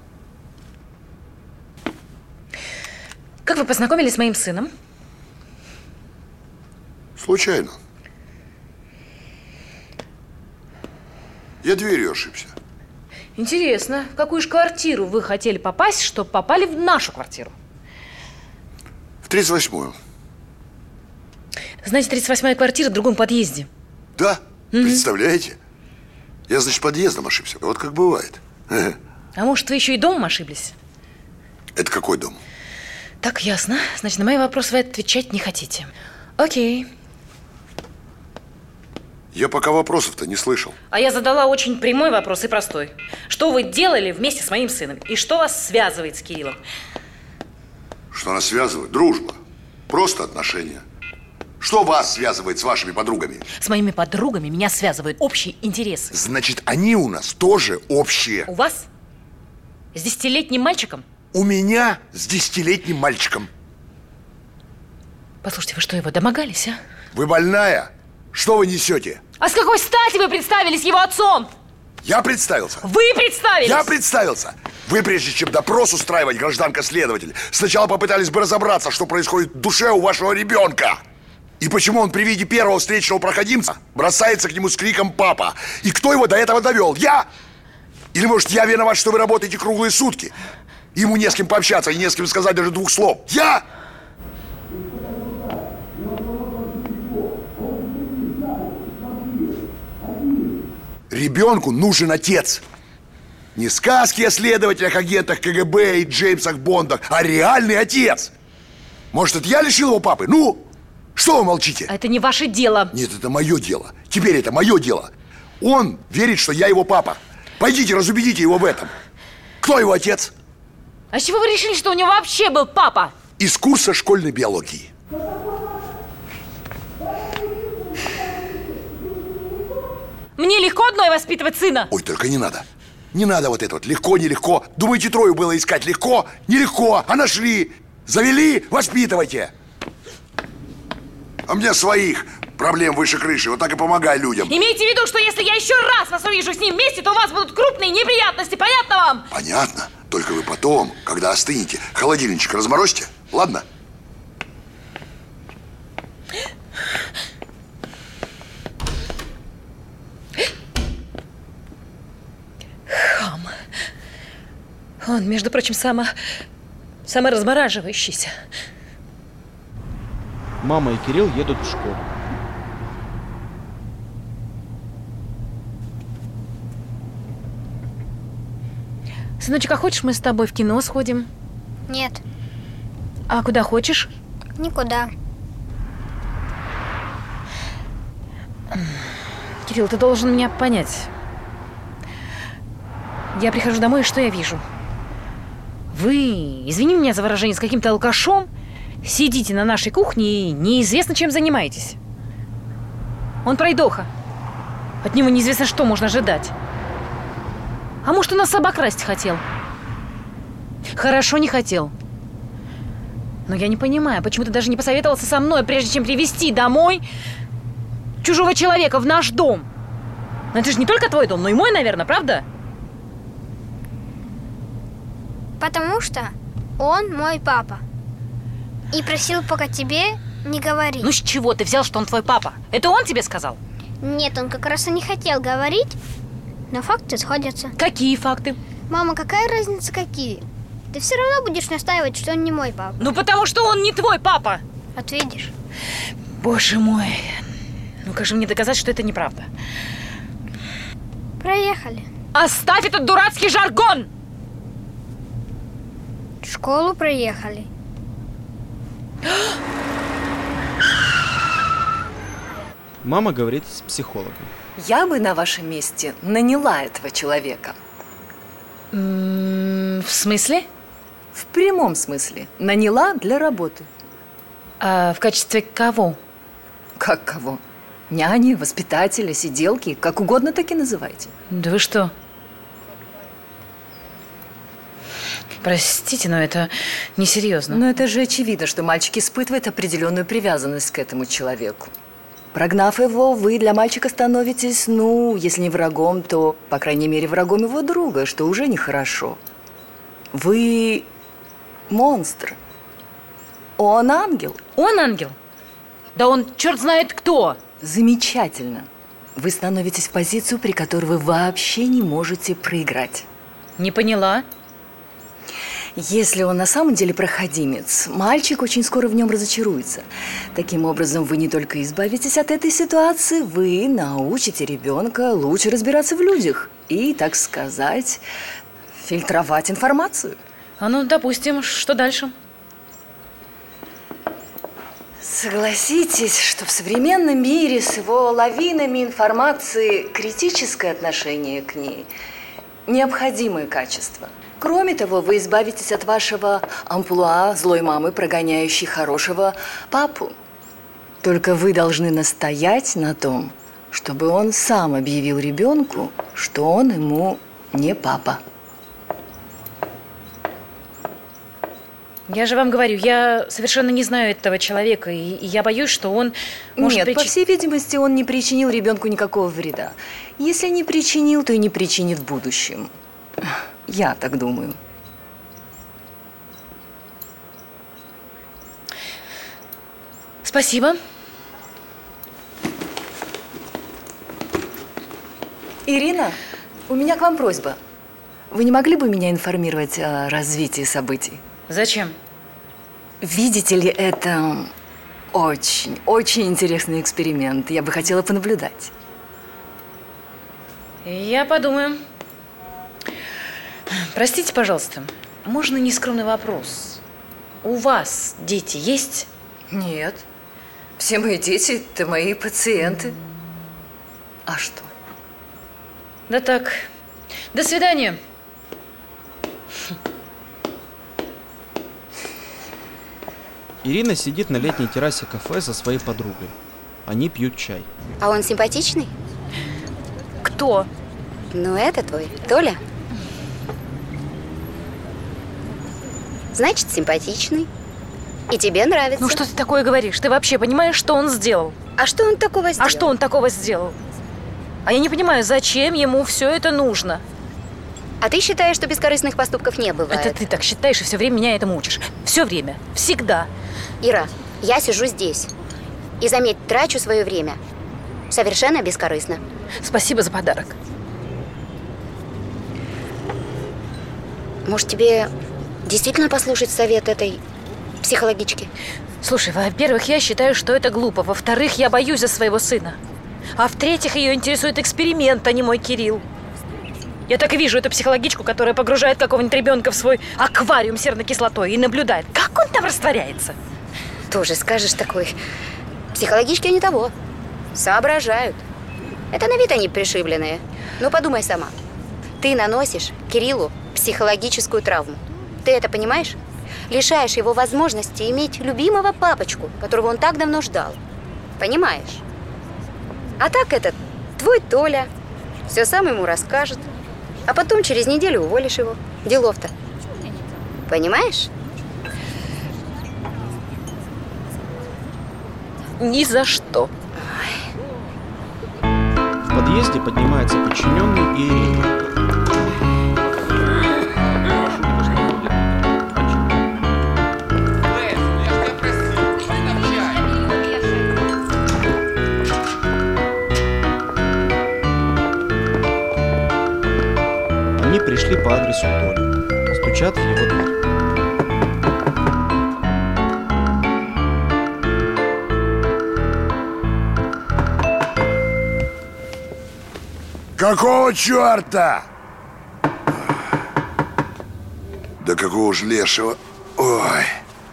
Как вы познакомились с моим сыном? Случайно. Я дверью ошибся. Интересно, в какую же квартиру вы хотели попасть, чтобы попали в нашу квартиру? В тридцать восьмую. Знаете, тридцать восьмая квартира в другом подъезде. Да? Mm-hmm. Представляете? Я, значит, подъездом ошибся. Вот как бывает. А может, вы еще и домом ошиблись? Это какой дом? Так, ясно. Значит, на мои вопросы вы отвечать не хотите. Окей. Я пока вопросов-то не слышал. А я задала очень прямой вопрос и простой. Что вы делали вместе с моим сыном? И что вас связывает с Кириллом? Что нас связывает? Дружба. Просто отношения. Что вас связывает с вашими подругами? С моими подругами меня связывают общие интересы. Значит, они у нас тоже общие. У вас? С десятилетним мальчиком? У меня с десятилетним мальчиком. Послушайте, вы что, его домогались, а? Вы больная? Что вы несете? А с какой стати вы представились его отцом? Я представился. Вы представились? Я представился. Вы, прежде чем допрос устраивать, гражданка-следователь, сначала попытались бы разобраться, что происходит в душе у вашего ребенка. И почему он при виде первого встречного проходимца бросается к нему с криком «папа». И кто его до этого довел? Я? Или, может, я виноват, что вы работаете круглые сутки? Ему не с кем пообщаться и не с кем сказать даже двух слов. Я? Ребенку нужен отец. Не сказки о следователях, агентах КГБ и Джеймсах Бондах, а реальный отец. Может, это я лишил его папы? Ну, что вы молчите? Это не ваше дело. Нет, это мое дело. Теперь это мое дело. Он верит, что я его папа. Пойдите, разубедите его в этом. Кто его отец? А с чего вы решили, что у него вообще был папа? из курса школьной биологии. Мне легко одной воспитывать сына? Ой, только не надо. Не надо вот это вот. Легко, нелегко. Думаете, Трою было искать легко? Нелегко. А нашли. Завели, воспитывайте. А мне своих проблем выше крыши. Вот так и помогай людям. Имейте в виду, что если я еще раз вас увижу с ним вместе, то у вас будут крупные неприятности. Понятно вам? Понятно. Только вы потом, когда остынете, холодильничек разморозьте. Ладно? Хам. Он, между прочим, само... саморазмораживающийся. Мама и Кирилл едут в школу. Сыночек, а хочешь, мы с тобой в кино сходим? Нет. А куда хочешь? Никуда. Кирилл, ты должен меня понять. Я прихожу домой, и что я вижу? Вы, извини меня за выражение, с каким-то алкашом сидите на нашей кухне и неизвестно, чем занимаетесь. Он пройдоха. От него неизвестно, что можно ожидать. А может, он нас обокрасть хотел? Хорошо, не хотел. Но я не понимаю, почему ты даже не посоветовался со мной, прежде чем привезти домой чужого человека в наш дом? Но это же не только твой дом, но и мой, наверное, правда? Потому что он мой папа. И просил пока тебе не говорить. Ну с чего ты взял, что он твой папа? Это он тебе сказал? Нет, он как раз и не хотел говорить, но факты сходятся. Какие факты? Мама, какая разница какие? Ты все равно будешь настаивать, что он не мой папа. Ну потому что он не твой папа. Вот видишь. Боже мой. Ну как же мне доказать, что это неправда? Проехали. Оставь этот дурацкий жаргон! В школу проехали. Мама говорит с психологом. Я бы на вашем месте наняла этого человека. М-м, в смысле? В прямом смысле. Наняла для работы. А в качестве кого? Как кого? Няни, воспитателя, сиделки, как угодно так и называйте. Да вы что? Простите, но это несерьезно. Но это же очевидно, что мальчик испытывает определенную привязанность к этому человеку. Прогнав его, вы для мальчика становитесь, ну, если не врагом, то, по крайней мере, врагом его друга, что уже нехорошо. Вы монстр. Он ангел. Он ангел? Да он черт знает кто. Замечательно. Вы становитесь в позицию, при которой вы вообще не можете проиграть. Не поняла. Если он на самом деле проходимец, мальчик очень скоро в нем разочаруется. Таким образом, вы не только избавитесь от этой ситуации, вы научите ребенка лучше разбираться в людях и, так сказать, фильтровать информацию. А ну, допустим, что дальше? Согласитесь, что в современном мире с его лавинами информации критическое отношение к ней – необходимое качество. Кроме того, вы избавитесь от вашего амплуа злой мамы, прогоняющей хорошего папу. Только вы должны настоять на том, чтобы он сам объявил ребенку, что он ему не папа. Я же вам говорю, я совершенно не знаю этого человека, и, и я боюсь, что он может Нет, причи... по всей видимости, он не причинил ребенку никакого вреда. Если не причинил, то и не причинит в будущем. Я так думаю. Спасибо. Ирина, у меня к вам просьба. Вы не могли бы меня информировать о развитии событий? Зачем? Видите ли, это очень, очень интересный эксперимент. Я бы хотела понаблюдать. Я подумаю. Простите, пожалуйста, можно нескромный вопрос? У вас дети есть? Нет. Все мои дети – это мои пациенты. А что? Да так. До свидания. Ирина сидит на летней террасе кафе со своей подругой. Они пьют чай. А он симпатичный? Кто? Ну, это твой, Толя. Значит, симпатичный. И тебе нравится. Ну что ты такое говоришь? Ты вообще понимаешь, что он сделал? А что он такого сделал? А что он такого сделал? А я не понимаю, зачем ему все это нужно? А ты считаешь, что бескорыстных поступков не бывает? Это ты так считаешь и все время меня этому учишь. Все время. Всегда. Ира, я сижу здесь. И, заметь, трачу свое время. Совершенно бескорыстно. Спасибо за подарок. Может, тебе действительно послушать совет этой психологички? Слушай, во-первых, я считаю, что это глупо. Во-вторых, я боюсь за своего сына. А в-третьих, ее интересует эксперимент, а не мой Кирилл. Я так и вижу эту психологичку, которая погружает какого-нибудь ребенка в свой аквариум с серной кислотой и наблюдает, как он там растворяется. Тоже скажешь такой. Психологички не того. Соображают. Это на вид они пришибленные. Но подумай сама. Ты наносишь Кириллу психологическую травму. Ты это понимаешь? Лишаешь его возможности иметь любимого папочку, которого он так давно ждал. Понимаешь? А так этот твой Толя все сам ему расскажет. А потом через неделю уволишь его. Делов-то. Понимаешь? Ни за что. В подъезде поднимается подчиненный и Ирина. Они пришли по адресу Толи. Стучат в его дверь. Какого черта? Да какого ж лешего? Ой.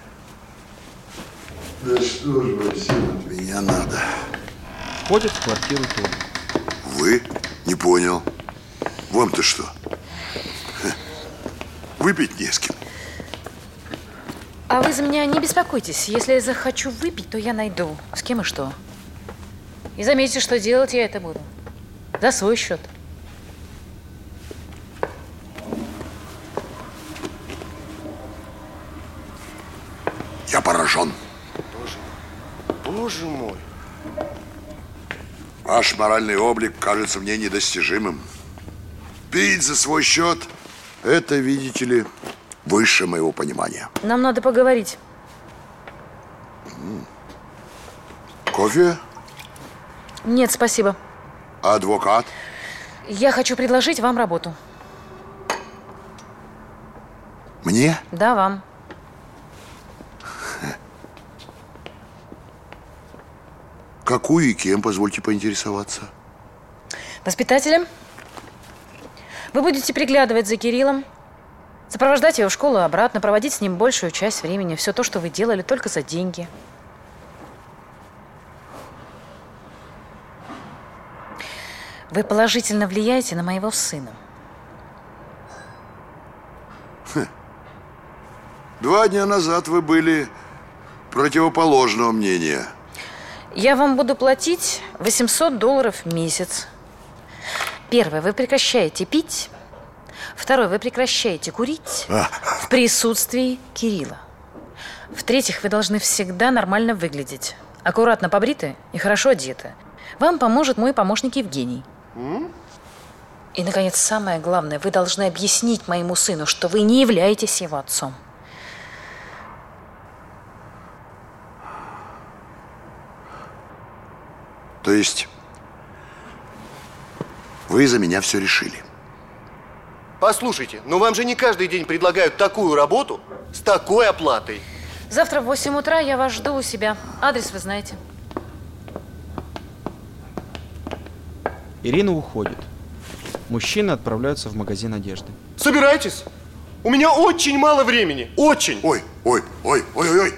Да что ж вы все от меня надо? Входит в квартиру Толи. Вы? Не понял. Вам-то что? Ха. Выпить не с кем. А вы за меня не беспокойтесь. Если я захочу выпить, то я найду. С кем и что. И заметьте, что делать я это буду. За свой счет. Я поражен. Боже мой. Ваш моральный облик кажется мне недостижимым. Пить за свой счет – это, видите ли, выше моего понимания. Нам надо поговорить. Кофе? Нет, спасибо. Адвокат? Я хочу предложить вам работу. Мне? Да, вам. Какую и кем, позвольте поинтересоваться? Воспитателем. Вы будете приглядывать за Кириллом, сопровождать его в школу и обратно, проводить с ним большую часть времени. Все то, что вы делали, только за деньги. Вы положительно влияете на моего сына. Хм. Два дня назад вы были противоположного мнения. Я вам буду платить восемьсот долларов в месяц. Первое, вы прекращаете пить. Второе, вы прекращаете курить а. в присутствии Кирилла. В-третьих, вы должны всегда нормально выглядеть. Аккуратно побриты и хорошо одеты. Вам поможет мой помощник Евгений. М? И, наконец, самое главное, вы должны объяснить моему сыну, что вы не являетесь его отцом. То есть вы за меня все решили? Послушайте, но вам же не каждый день предлагают такую работу с такой оплатой. Завтра в восемь утра я вас жду у себя. Адрес вы знаете. Ирина уходит. Мужчины отправляются в магазин одежды. Собирайтесь. У меня очень мало времени. Очень. Ой, ой, ой, ой, ой, ой.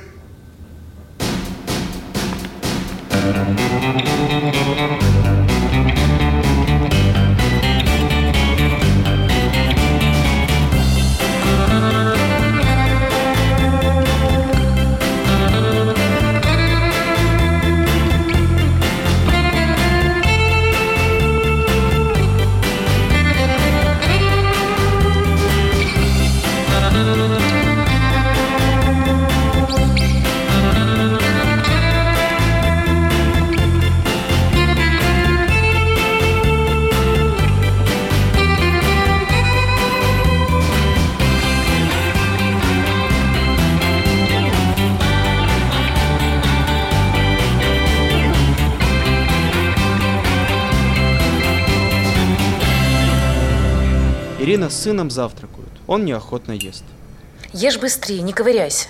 Ирина с сыном завтракают. Он неохотно ест. Ешь быстрее, не ковыряйся.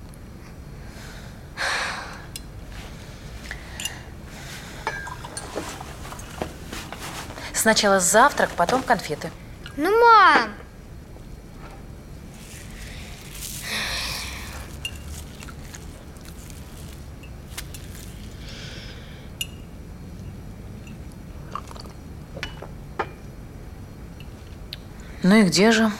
Сначала завтрак, потом конфеты. Ну, мам! Ну и где же?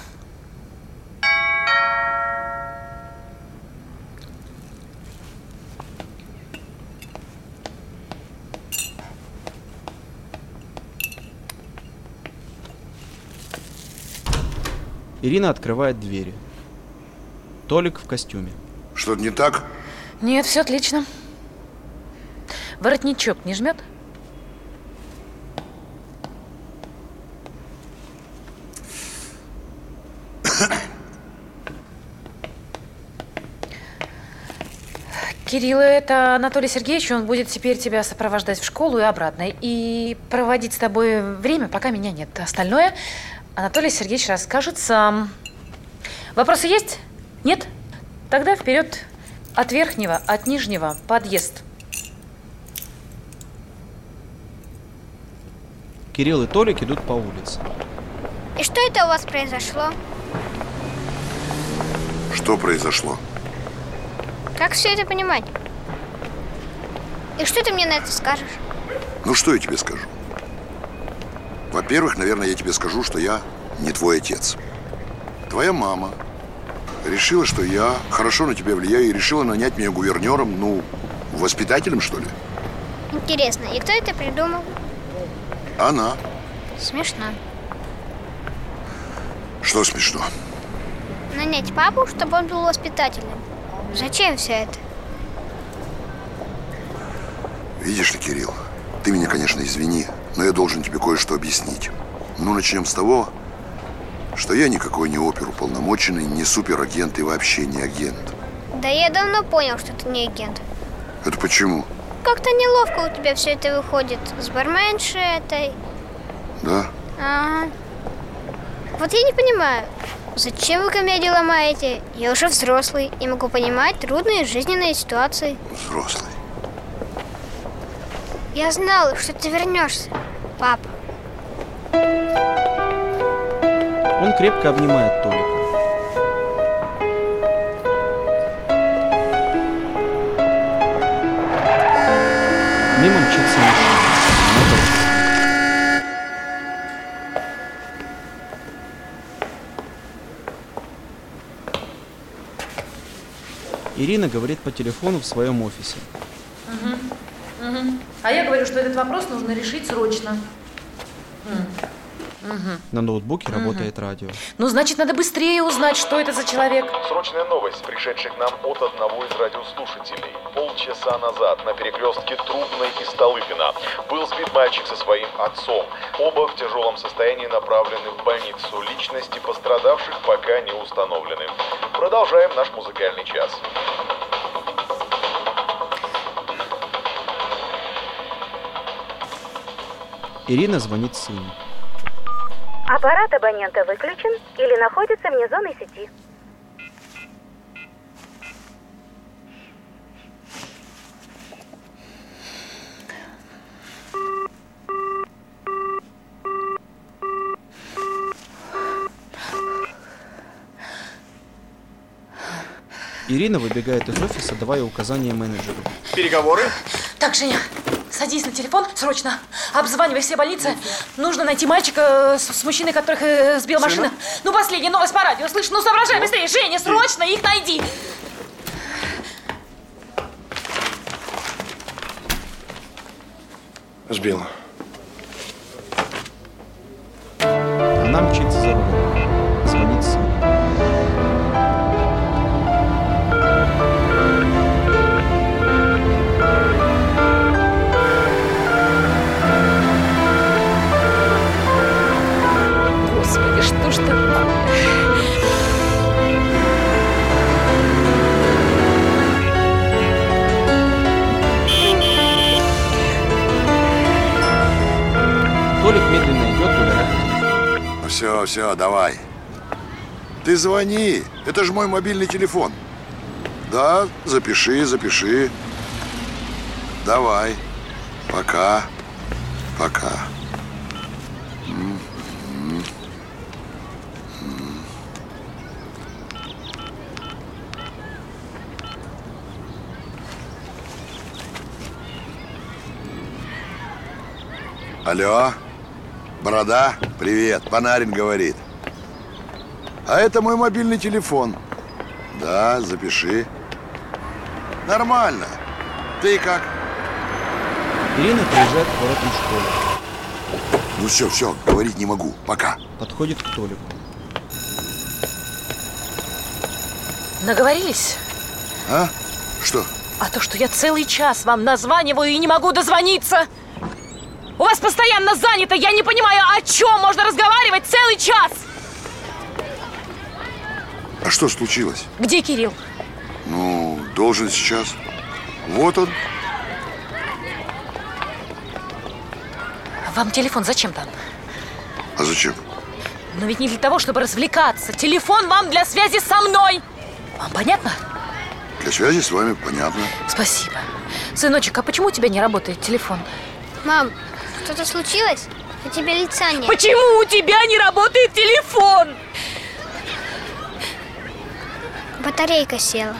Ирина открывает двери. Толик в костюме. Что-то не так? Нет, все отлично. Воротничок не жмет? Кирилл, это Анатолий Сергеевич, он будет теперь тебя сопровождать в школу и обратно. И проводить с тобой время, пока меня нет. Остальное Анатолий Сергеевич расскажет сам. Вопросы есть? Нет? Тогда вперед от верхнего, от нижнего, подъезд. Кирилл и Толик идут по улице. И что это у вас произошло? Что произошло? Как все это понимать? И что ты мне на это скажешь? Ну, что я тебе скажу? Во-первых, наверное, я тебе скажу, что я не твой отец. Твоя мама решила, что я хорошо на тебя влияю, и решила нанять меня гувернером, ну, воспитателем, что ли? Интересно, и кто это придумал? Она. Смешно. Что смешно? Нанять папу, чтобы он был воспитателем. Зачем все это? Видишь ли, Кирилл, ты меня, конечно, извини, но я должен тебе кое-что объяснить. Ну, начнем с того, что я никакой не оперуполномоченный, не суперагент и вообще не агент. Да я давно понял, что ты не агент. Это почему? Как-то неловко у тебя все это выходит с барменшей этой. Да? Ага. Вот я не понимаю, зачем вы комедию ломаете? Я уже взрослый и могу понимать трудные жизненные ситуации. Взрослый. Я знала, что ты вернешься, папа. Он крепко обнимает Толика. Мимо мчится машина. Ирина говорит по телефону в своем офисе. Угу. Угу. А я говорю, что этот вопрос нужно решить срочно. Угу. На ноутбуке Угу. работает радио. Ну, значит, надо быстрее узнать, что это за человек. Срочная новость, пришедшая к нам от одного из радиослушателей. Полчаса назад на перекрестке Трубной и Столыпина был сбит мальчик со своим отцом. Оба в тяжелом состоянии направлены в больницу. Личности пострадавших пока не установлены. Продолжаем наш музыкальный час. Ирина звонит сыну. Аппарат абонента выключен или находится вне зоны сети. Ирина выбегает из офиса, давая указания менеджеру. Переговоры? Так, Женя, садись на телефон, срочно. Обзванивай все больницы. Нужно найти мальчика с, с мужчиной, которых э, сбила Сына? машина. Ну, последняя новость по радио. Слышь, ну соображай Ну? быстрее. Женя, срочно их найди. Сбила. Она мчится за рулем. Звонит сын. Господи, что ж такое? Толик медленно идет, ударяет. все, все, давай. Ты звони. Это же мой мобильный телефон. Да, запиши, запиши. Давай. Пока. Пока. М-м-м. Алло, Борода, привет, Панарин говорит. А это мой мобильный телефон. Да, запиши. Нормально. Ты как? Ирина приезжает к воротам школы. Ну все, все, говорить не могу. Пока. Подходит к Толику. Наговорились? А? Что? А то, что я целый час вам названиваю и не могу дозвониться. У вас постоянно занято. Я не понимаю, о чем можно разговаривать целый час. А что случилось? Где Кирилл? Ну, должен сейчас. Вот он. Вам телефон зачем там? А зачем? Но ведь не для того, чтобы развлекаться. Телефон вам для связи со мной. Вам понятно? Для связи с вами понятно. Спасибо. Сыночек, а почему у тебя не работает телефон? Мам, что-то случилось? У тебя лица нет. Почему у тебя не работает телефон? Батарейка села.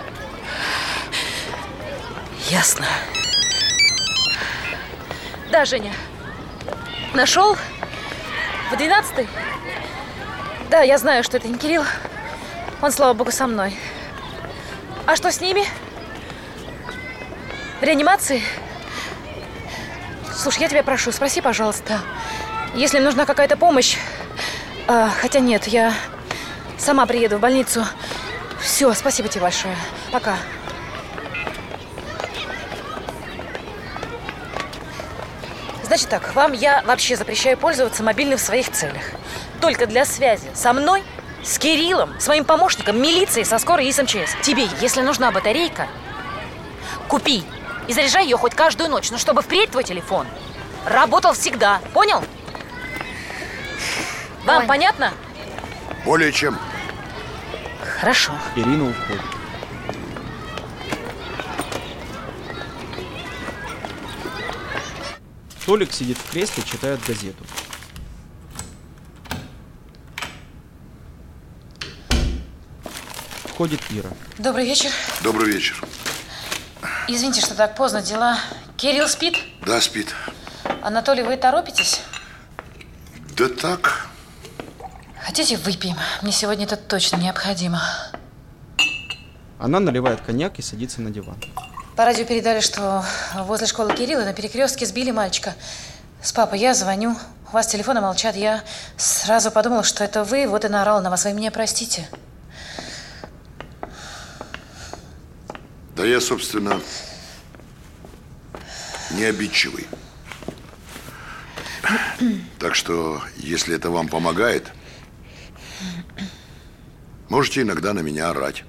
Ясно. Да, Женя. Нашел? В двенадцатой? Да, я знаю, что это не Кирилл. Он, слава богу, со мной. А что с ними? В реанимации? Слушай, я тебя прошу, спроси, пожалуйста, если им нужна какая-то помощь. А, хотя нет, я сама приеду в больницу. Все, спасибо тебе большое. Пока. Значит так, вам я вообще запрещаю пользоваться мобильным в своих целях. Только для связи со мной, с Кириллом, с моим помощником, милицией, со скорой и с эм че эс. Тебе, если нужна батарейка, купи и заряжай ее хоть каждую ночь, но чтобы впредь твой телефон работал всегда. Понял? Вам Ой. понятно? Более чем. Хорошо. Ирина уходит. Толик сидит в кресле, читает газету. Входит Ира. Добрый вечер. Добрый вечер. Извините, что так поздно, дела. Кирилл спит? Да, спит. Анатолий, вы торопитесь? Да так. Хотите, выпьем? Мне сегодня это точно необходимо. Она наливает коньяк и садится на диван. По радио передали, что возле школы Кирилла на перекрестке сбили мальчика. С папой я звоню, у вас телефоны молчат. Я сразу подумала, что это вы, вот и наорала на вас. Вы меня простите. Да я, собственно, не обидчивый. Так что, если это вам помогает, можете иногда на меня орать.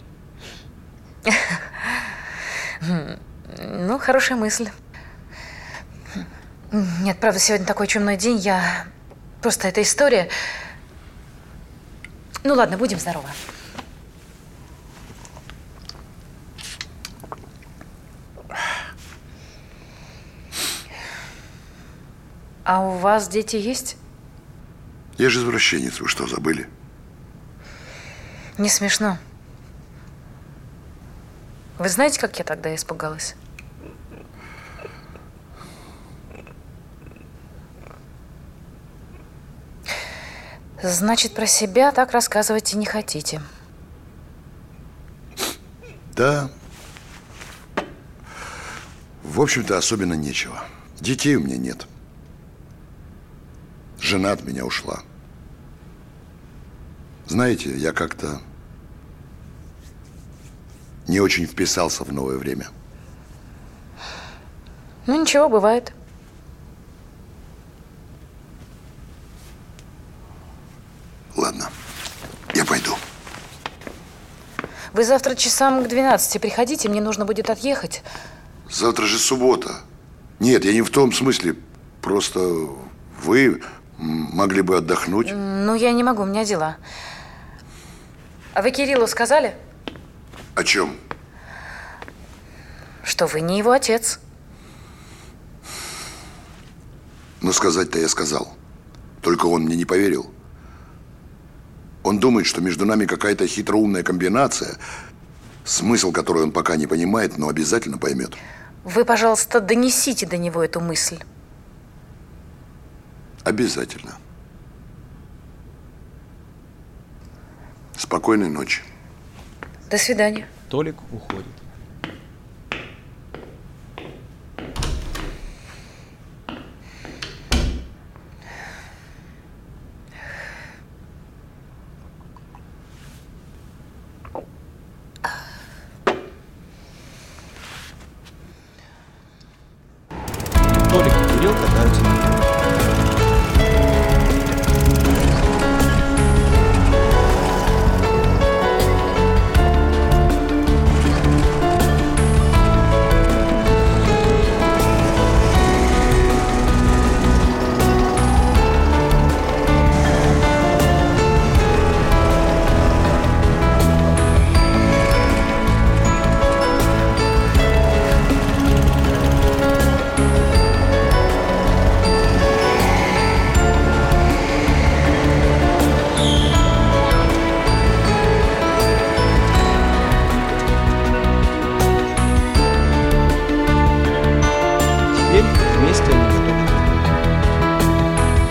Ну, хорошая мысль. Нет, правда, сегодня такой чумной день. Я... Просто эта история... Ну, ладно, будем здоровы. А у вас дети есть? Я же извращенец, вы что, забыли? Не смешно. Вы знаете, как я тогда испугалась? Значит, про себя так рассказывать и не хотите. Да. В общем-то, особенно нечего. Детей у меня нет. Жена от меня ушла. Знаете, я как-то не очень вписался в новое время. Ну, ничего, бывает. Ладно, я пойду. Вы завтра часам к двенадцати приходите, мне нужно будет отъехать. Завтра же суббота. Нет, я не в том смысле. Просто вы Могли бы отдохнуть. Ну, я не могу, у меня дела. А вы Кириллу сказали? О чем? Что вы не его отец. Ну, сказать-то я сказал. Только он мне не поверил. Он думает, что между нами какая-то хитроумная комбинация, смысл которой он пока не понимает, но обязательно поймет. Вы, пожалуйста, донесите до него эту мысль. Обязательно. Спокойной ночи. До свидания. Толик уходит. Толик и Кирилл катаются на лодке. Теперь вместе они готовят ужин.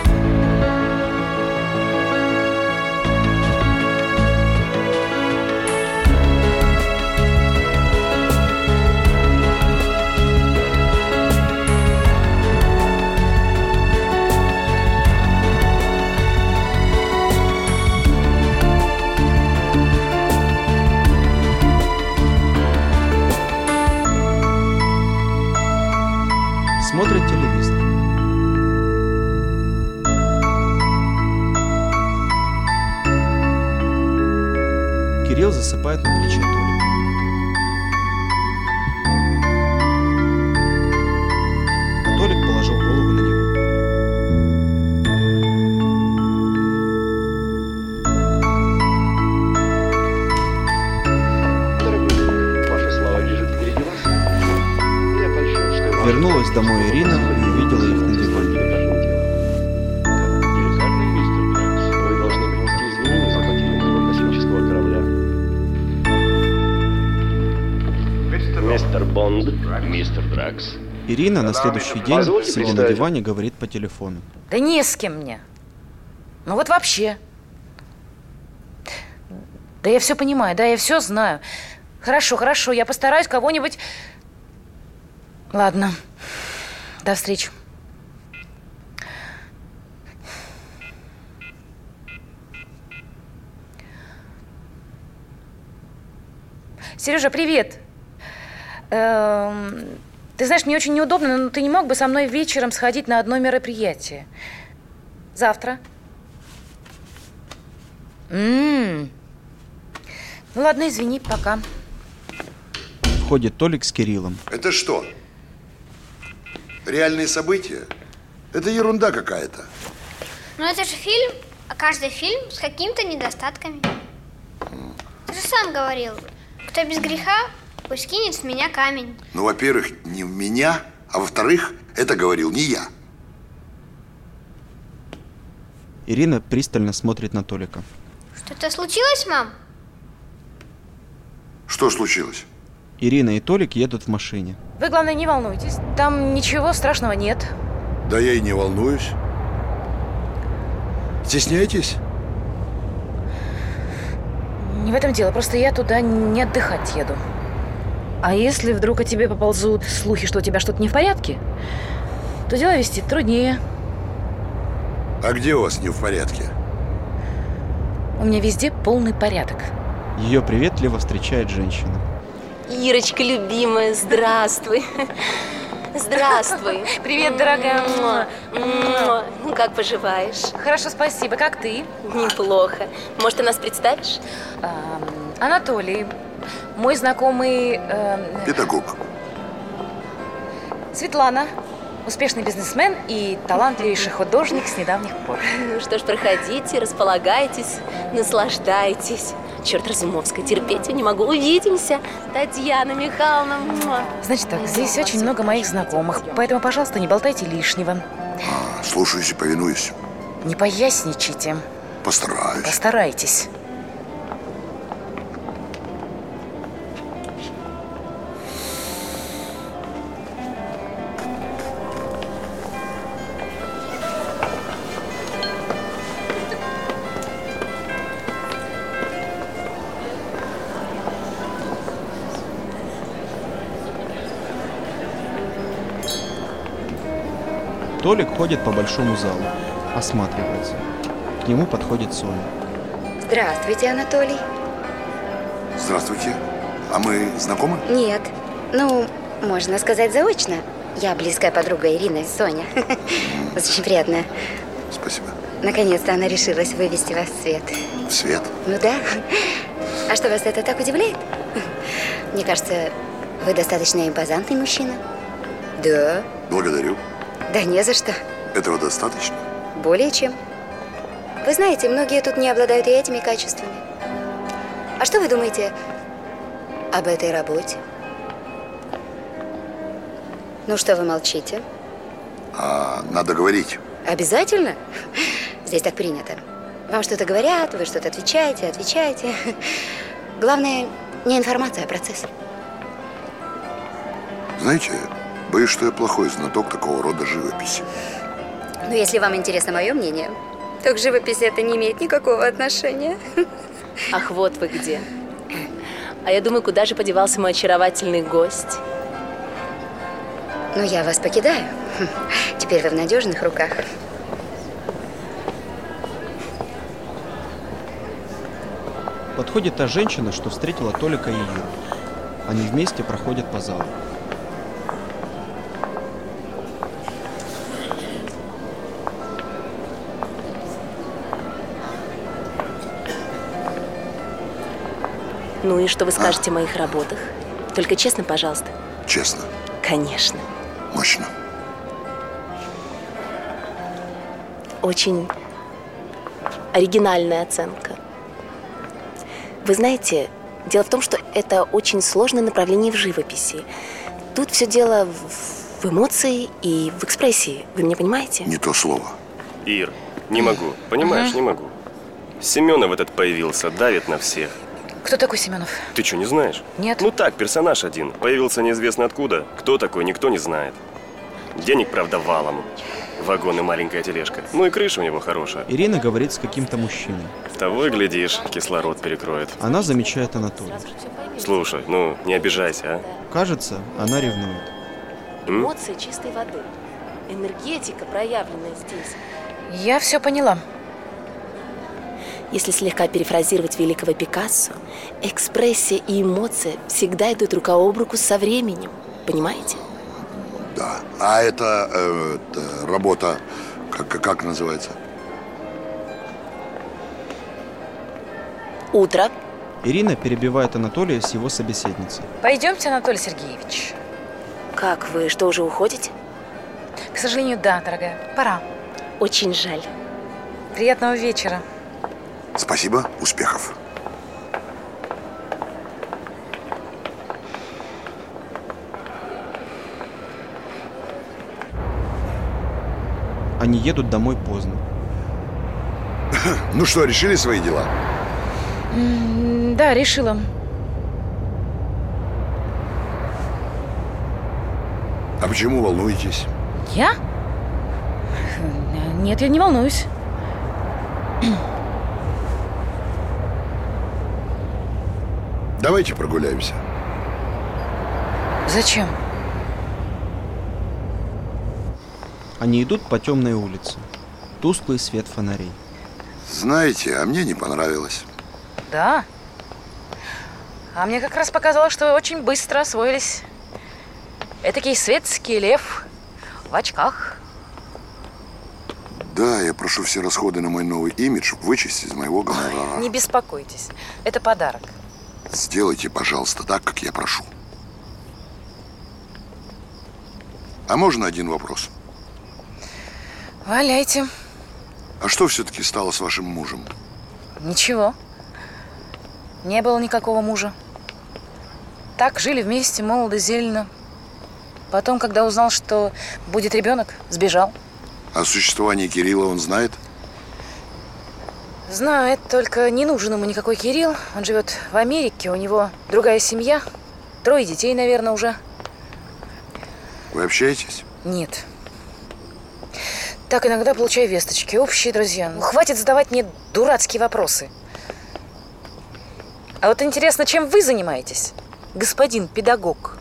Смотрят телевизор. Кирилл засыпает на плече Толика. А Толик положил голову на него. Ваши слова лежат впереди вас. Я польщен, что ваши Вернулась домой Ирина и увидела их на диване. Вы должны принести извинения за потерю моего космического корабля. Мистер Бонд, мистер Дракс. Ирина на следующий день, Позвольте сидя на представить. диване, говорит по телефону. Да не с кем мне. Ну вот вообще. Да я все понимаю, да, я все знаю. Хорошо, хорошо, я постараюсь кого-нибудь... Ладно, до встречи. Сережа, привет. Эм, ты знаешь, мне очень неудобно, но ты не мог бы со мной вечером сходить на одно мероприятие? Завтра. М-м. Ну ладно, извини, пока. Входит Толик с Кириллом. Это что? Реальные события? Это ерунда какая-то. Но это же фильм, а каждый фильм с какими-то недостатками. Ты же сам говорил, кто без греха, пусть кинет в меня камень. Ну, во-первых, не в меня, а во-вторых, это говорил не я. Ирина пристально смотрит на Толика. Что-то случилось, мам? Что случилось? Ирина и Толик едут в машине. Вы, главное, не волнуйтесь. Там ничего страшного нет. Да я и не волнуюсь. Стесняетесь? Не в этом дело, просто я туда не отдыхать еду. А если вдруг о тебе поползут слухи, что у тебя что-то не в порядке, то дело вести труднее. А где у вас не в порядке? У меня везде полный порядок. Ее приветливо встречает женщина. Ирочка, любимая, здравствуй. Здравствуй. Привет, дорогая. Ну, как поживаешь? Хорошо, спасибо. Как ты? Неплохо. Может, ты нас представишь? А, Анатолий, мой знакомый... Э, Педагог. Светлана, Успешный бизнесмен и талантливейший художник с недавних пор. Ну что ж, проходите, располагайтесь, наслаждайтесь. Черт, Разумовская, терпеть я не могу. Увидимся, Татьяна Михайловна. Значит так, здесь очень много моих знакомых, поэтому, пожалуйста, не болтайте лишнего. А, слушаюсь и повинуюсь. Не поясничайте. Постараюсь. Постарайтесь. Толик ходит по большому залу, осматривается. К нему подходит Соня. Здравствуйте, Анатолий. Здравствуйте. А мы знакомы? Нет. Ну, можно сказать заочно. Я близкая подруга Ирины, Соня. Очень приятно. Спасибо. Наконец-то она решилась вывести вас в свет. В свет? Ну да. А что, вас это так удивляет? Мне кажется, вы достаточно импозантный мужчина. Да. Благодарю. Да не за что. Этого достаточно? Более чем. Вы знаете, многие тут не обладают и этими качествами. А что вы думаете об этой работе? Ну что вы молчите? А, надо говорить. Обязательно? Здесь так принято. Вам что-то говорят, вы что-то отвечаете, отвечаете. Главное, не информация, а процесс. Знаете, боюсь, что я плохой знаток такого рода живописи. Но если вам интересно мое мнение, то к живописи это не имеет никакого отношения. Ах, вот вы где. А я думаю, куда же подевался мой очаровательный гость? Ну, я вас покидаю. Теперь вы в надежных руках. Подходит та женщина, что встретила Толика и Юру. Они вместе проходят по залу. Ну и что вы скажете о моих работах? Только честно, пожалуйста. Честно? Конечно. Мощно. Очень оригинальная оценка. Вы знаете, дело в том, что это очень сложное направление в живописи. Тут все дело в, в эмоции и в экспрессии. Вы меня понимаете? Не то слово. Ир, не могу. Понимаешь, Ага. не могу. Семенов этот появился, давит на всех. Кто такой Семенов? Ты что, не знаешь? Нет. Ну так, персонаж один. Появился неизвестно откуда. Кто такой, никто не знает. Денег, правда, валом. Вагон и маленькая тележка. Ну и крыша у него хорошая. Ирина говорит с каким-то мужчиной. Того и глядишь, кислород перекроет. Она замечает Анатолия. Слушай, ну не обижайся, а? Кажется, она ревнует. М? Эмоции чистой воды. Энергетика, проявленная здесь. Я все поняла. Если слегка перефразировать великого Пикассо, экспрессия и эмоция всегда идут рука об руку со временем. Понимаете? Да. А это, э, это работа, как, как называется? Утро. Ирина перебивает Анатолия с его собеседницей. Пойдемте, Анатолий Сергеевич. Как вы, что, уже уходите? К сожалению, да, дорогая. Пора. Очень жаль. Приятного вечера. Спасибо, успехов. Они едут домой поздно. Ну что, решили свои дела? М, Да, решила. А почему волнуетесь? Я? Нет, я не волнуюсь. Давайте прогуляемся. Зачем? Они идут по темной улице. Тусклый свет фонарей. Знаете, а мне не понравилось. Да. А мне как раз показалось, что вы очень быстро освоились. Этакий светский лев в очках. Да, я прошу все расходы на мой новый имидж вычесть из моего гонорара. Не беспокойтесь, это подарок. Сделайте, пожалуйста, так, как я прошу. А можно один вопрос? Валяйте. А что все-таки стало с вашим мужем? Ничего. Не было никакого мужа. Так, жили вместе, молодо, зелено. Потом, когда узнал, что будет ребенок, сбежал. О существовании Кирилла он знает? Знает, только не нужен ему никакой Кирилл. Он живет в Америке, у него другая семья. Трое детей, наверное, уже. Вы общаетесь? Нет. Так, иногда получаю весточки. Общие друзья. Ну, хватит задавать мне дурацкие вопросы. А вот интересно, чем вы занимаетесь, господин педагог?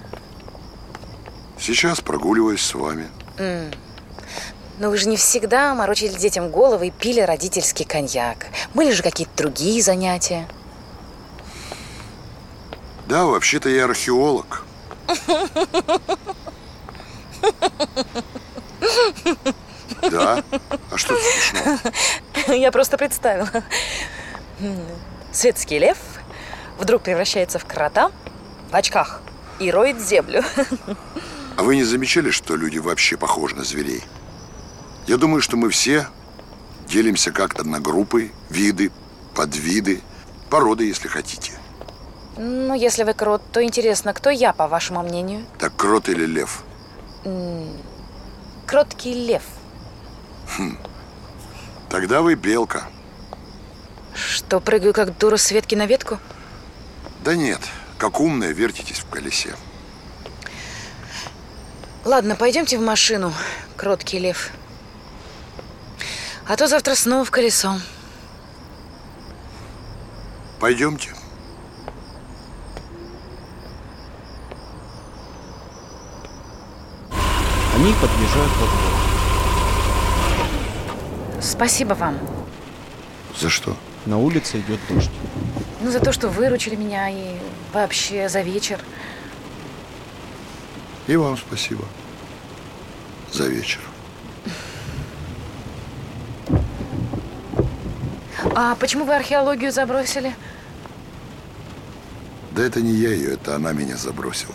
Сейчас прогуливаюсь с вами. М. Но вы же не всегда морочили детям головы и пили родительский коньяк. Были же какие-то другие занятия. Да, вообще-то я археолог. Да? А что тут смешного? Я просто представила. Светский лев вдруг превращается в крота в очках и роет землю. А вы не замечали, что люди вообще похожи на зверей? Я думаю, что мы все делимся как-то на группы, виды, подвиды, породы, если хотите. Ну, если вы крот, то интересно, кто я, по вашему мнению? Так крот или лев? М, Кроткий лев. Хм. Тогда вы белка. Что, прыгаю как дура с ветки на ветку? Да нет, как умная, вертитесь в колесе. Ладно, пойдемте в машину, кроткий лев. А то завтра снова в колесо. Пойдемте. Они подъезжают во двор. Спасибо вам. За что? На улице идет дождь. Ну, за то, что выручили меня и вообще за вечер. И вам спасибо за вечер. А почему вы археологию забросили? Да это не я ее, это она меня забросила.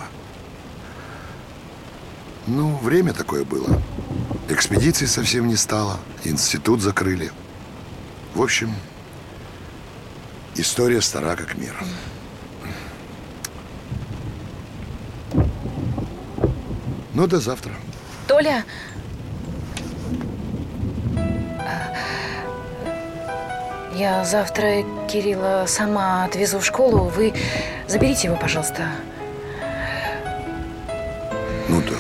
Ну, время такое было. Экспедиции совсем не стало. Институт закрыли. В общем, история стара как мир. Ну, до завтра. Толя, я завтра Кирилла сама отвезу в школу. Вы заберите его, пожалуйста. Ну да.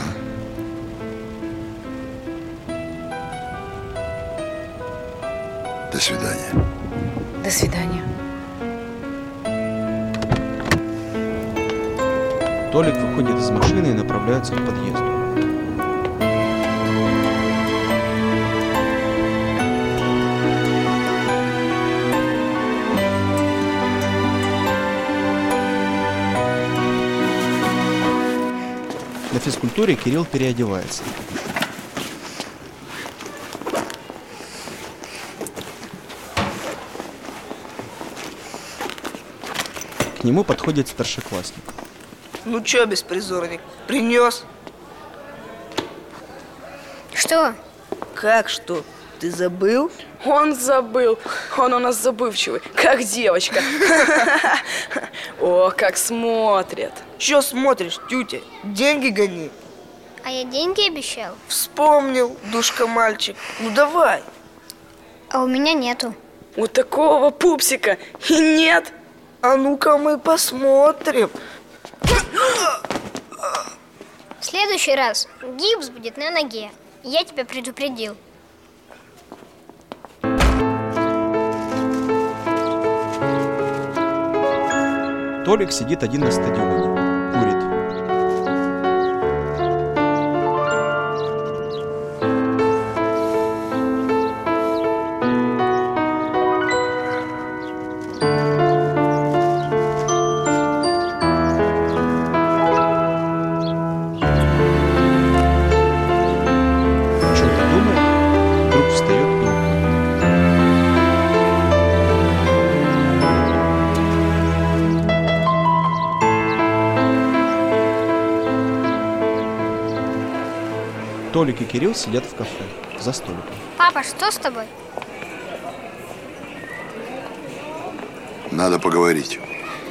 До свидания. До свидания. Толик выходит из машины и направляется к подъезду. На физкультуре Кирилл переодевается. К нему подходит старшеклассник. Ну чё, беспризорник, принес? Что? Как что? Ты забыл? Он забыл. Он у нас забывчивый, как девочка. О, как смотрит. Чё смотришь, тютя? Деньги гони. А я деньги обещал. Вспомнил, душка-мальчик. Ну давай. А у меня нету. У такого пупсика и нет. А ну-ка мы посмотрим. В следующий раз гипс будет на ноге. Я тебя предупредил. Толик сидит один на стадионе, курит. О чем-то думает, вдруг встает и уходит. Толик и Кирилл сидят в кафе, за столиком. Папа, что с тобой? Надо поговорить.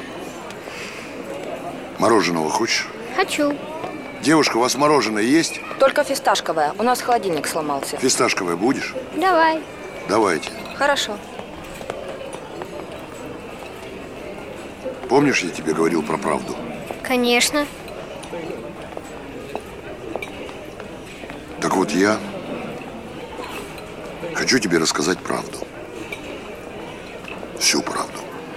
Мороженого хочешь? Хочу. Девушка, у вас мороженое есть? Только фисташковое. У нас холодильник сломался. Фисташковое будешь? Давай. Давайте. Хорошо. Помнишь, я тебе говорил про правду? Конечно. Так вот, я хочу тебе рассказать правду. Всю правду.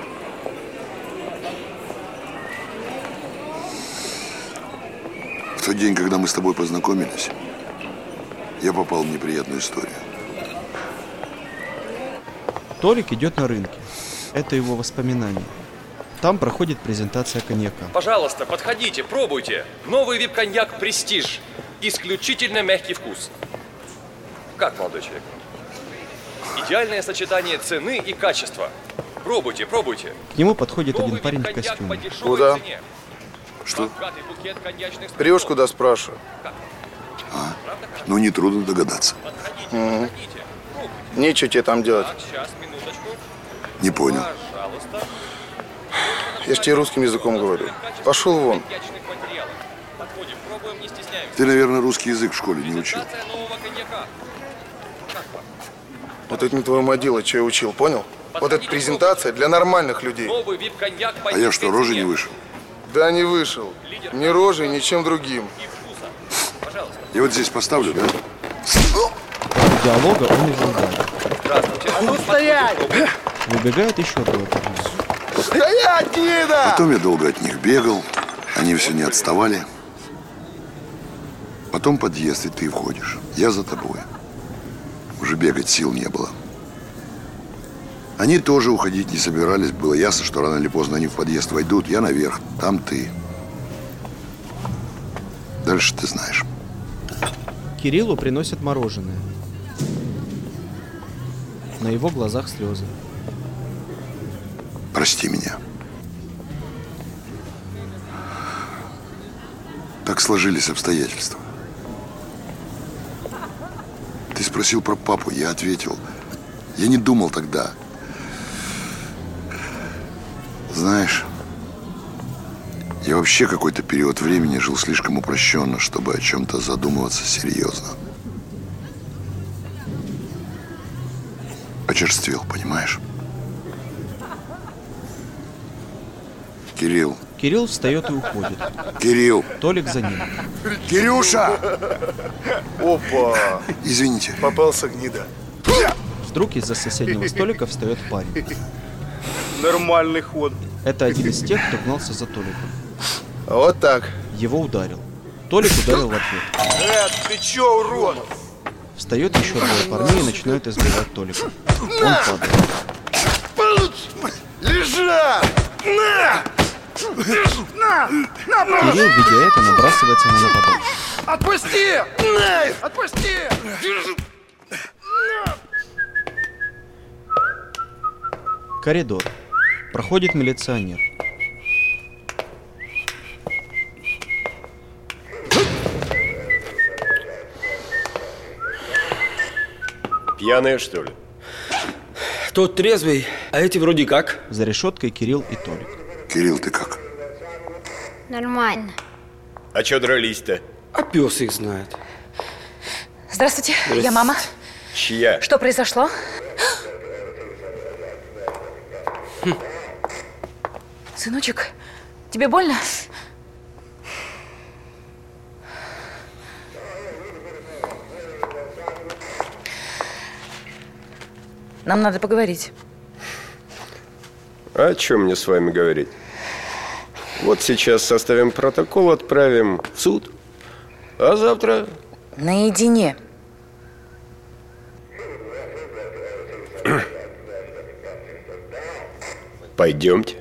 В тот день, когда мы с тобой познакомились, я попал в неприятную историю. Толик идет на рынке. Это его воспоминания. Там проходит презентация коньяка. Пожалуйста, подходите, пробуйте. Новый вип-коньяк «Престиж». Исключительно мягкий вкус. Как, молодой человек? Идеальное сочетание цены и качества. Пробуйте, пробуйте. К нему подходит один парень в костюме. Куда? Что? Прешь, куда спрашиваю? А? Ну, нетрудно догадаться. Угу. Нечего тебе там делать. Не понял. Я ж тебе русским языком говорю. Пошел вон. Ты, наверное, русский язык в школе не учил. Вот это не твое модило, что я учил, понял? Вот эта презентация для нормальных людей. А я что, рожи не вышел? Да, не вышел. Ни рожей, ни чем другим. Я вот здесь поставлю, да? Диалога он его ударит. А ну стоять! Выбегает еще двое парней. Стоять, Дида! Потом я долго от них бегал. Они все не отставали. Потом подъезд, и ты входишь. Я за тобой. Уже бегать сил не было. Они тоже уходить не собирались. Было ясно, что рано или поздно они в подъезд войдут. Я наверх, там ты. Дальше ты знаешь. Кириллу приносят мороженое. На его глазах слезы. Прости меня. Так сложились обстоятельства. Ты спросил про папу, я ответил. Я не думал тогда. Знаешь, я вообще какой-то период времени жил слишком упрощенно, чтобы о чем-то задумываться серьезно. Очерствел, понимаешь? Кирилл. Кирилл встает и уходит. Кирилл. Толик за ним. Кирюша! Опа! Извините. Попался гнида. Вдруг из-за соседнего столика встает парень. Нормальный ход. Это один из тех, кто гнался за Толиком. Вот так. Его ударил. Толик ударил в ответ. Э, ты чё, урод? Встает еще двое парней и начинают избивать Толика. Он падает. Лежать! На! На! На, Кирилл, видя это, набрасывается на нападавшего. Отпусти! На! Отпусти! Коридор. Проходит милиционер. Пьяные, что ли? Тот трезвый, а эти вроде как. За решеткой Кирилл и Толик. Кирилл, ты как? Нормально. А чё дрались-то? А пес их знает. Здравствуйте, я мама. Чья? Что произошло? Хм. Сыночек, тебе больно? Нам надо поговорить. А о чем мне с вами говорить? Вот сейчас составим протокол, отправим в суд, а завтра... Наедине. Пойдемте.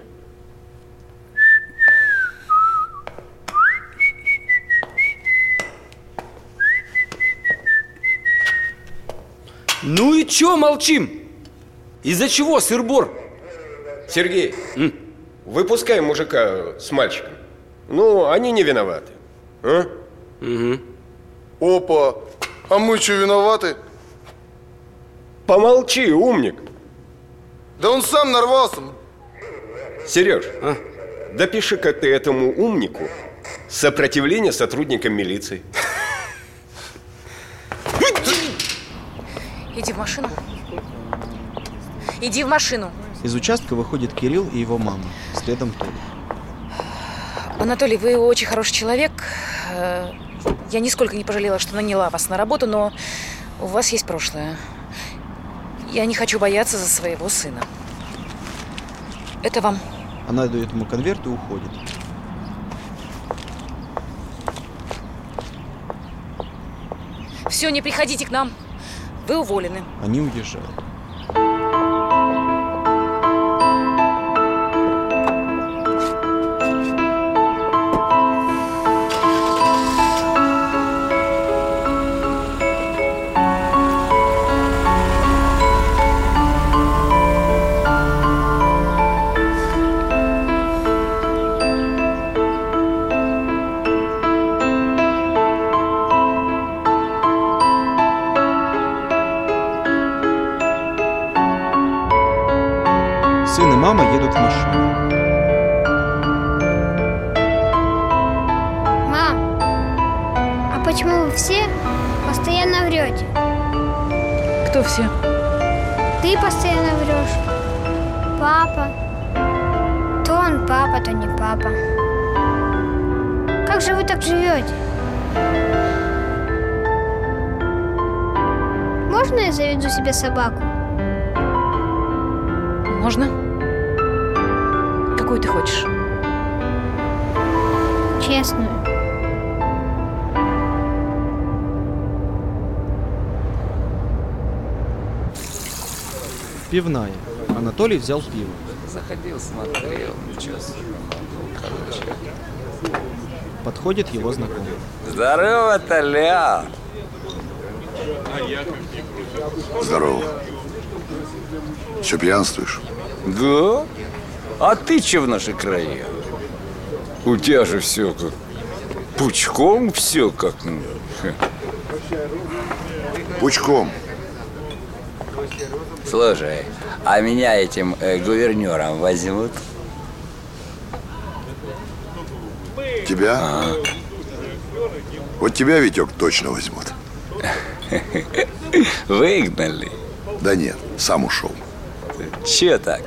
Ну и чё молчим? Из-за чего, сыр-бор? Сергей, М? выпускай мужика с мальчиком. Ну, они не виноваты. А? Угу. Опа! А мы что, виноваты? Помолчи, умник. Да он сам нарвался. Сереж, а? Допиши-ка ты этому умнику сопротивление сотрудникам милиции. Иди в машину. Иди в машину. Из участка выходит Кирилл и его мама. Следом Толик. Анатолий, вы очень хороший человек. Я нисколько не пожалела, что наняла вас на работу, но у вас есть прошлое. Я не хочу бояться за своего сына. Это вам. Она дает ему конверт и уходит. Все, не приходите к нам. Вы уволены. Они уезжают. Сын и мама едут в машине. Мам, а почему вы все постоянно врете? Кто все? Ты постоянно врешь. Папа. То он папа, то не папа. Как же вы так живете? Можно я заведу себе собаку? Можно? Какую ты хочешь? Честную. Пивная. Анатолий взял пиво. Заходил, смотрел, ничего себе. Короче. Подходит его знакомый. Здорово, Толя! Здорово. Все пьянствуешь? Да? А ты че в наши края? У тебя же все как пучком, все как... Пучком. Слушай, а меня этим э, гувернером возьмут? Тебя? Ага. Вот тебя, Витек, точно возьмут. Выгнали? Да нет, сам ушел. Че так?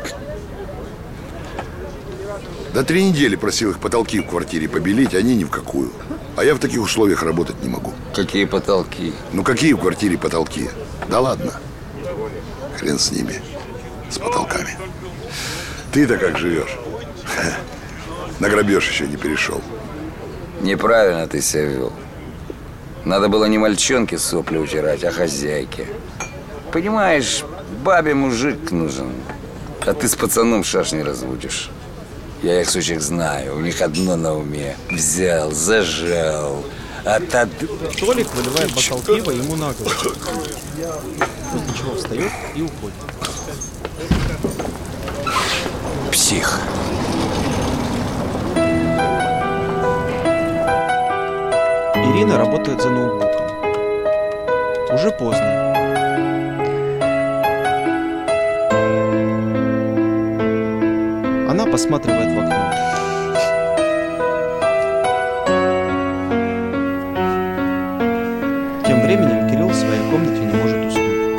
Да три недели просил их потолки в квартире побелить, они ни в какую. А я в таких условиях работать не могу. Какие потолки? Ну какие в квартире потолки? Да ладно. Хрен с ними, с потолками. Ты-то как живешь? На грабеж еще не перешел. Неправильно ты себя вел. Надо было не мальчонке сопли утирать, а хозяйке. Понимаешь, бабе мужик нужен. А ты с пацаном шашни разводишь. Я их сучих знаю, у них одно на уме. Взял, зажал. А та... Толик выливает бокал пива ему на голову. После чего встает и уходит. Псих. Ирина работает за ноутбуком. Уже поздно. Она посматривает в окно. Тем временем Кирилл в своей комнате не может уснуть.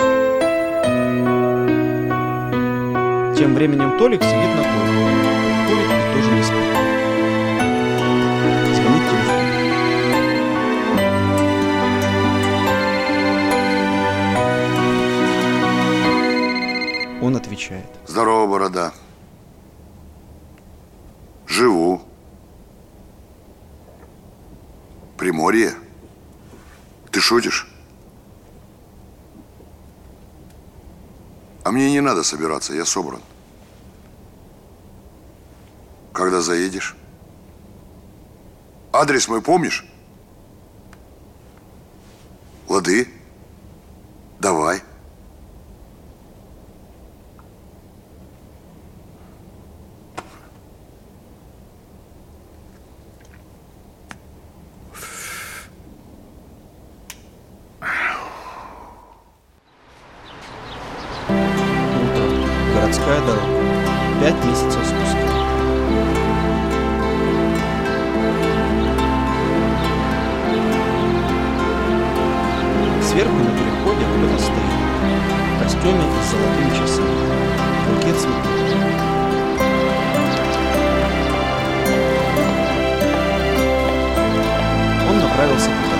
Тем временем Толик сидит на кухне. Курит и тоже не спит. Звонит телефон. Он отвечает. Здорово, борода. Живу. Приморье? Ты шутишь? А мне не надо собираться, я собран. Когда заедешь? Адрес мой помнишь? Лады? Давай. Городская дорога. Пять месяцев спустя. Сверху на переходе кто-то стоит. В костюме с золотыми часами. Букет цветов. Он направился туда.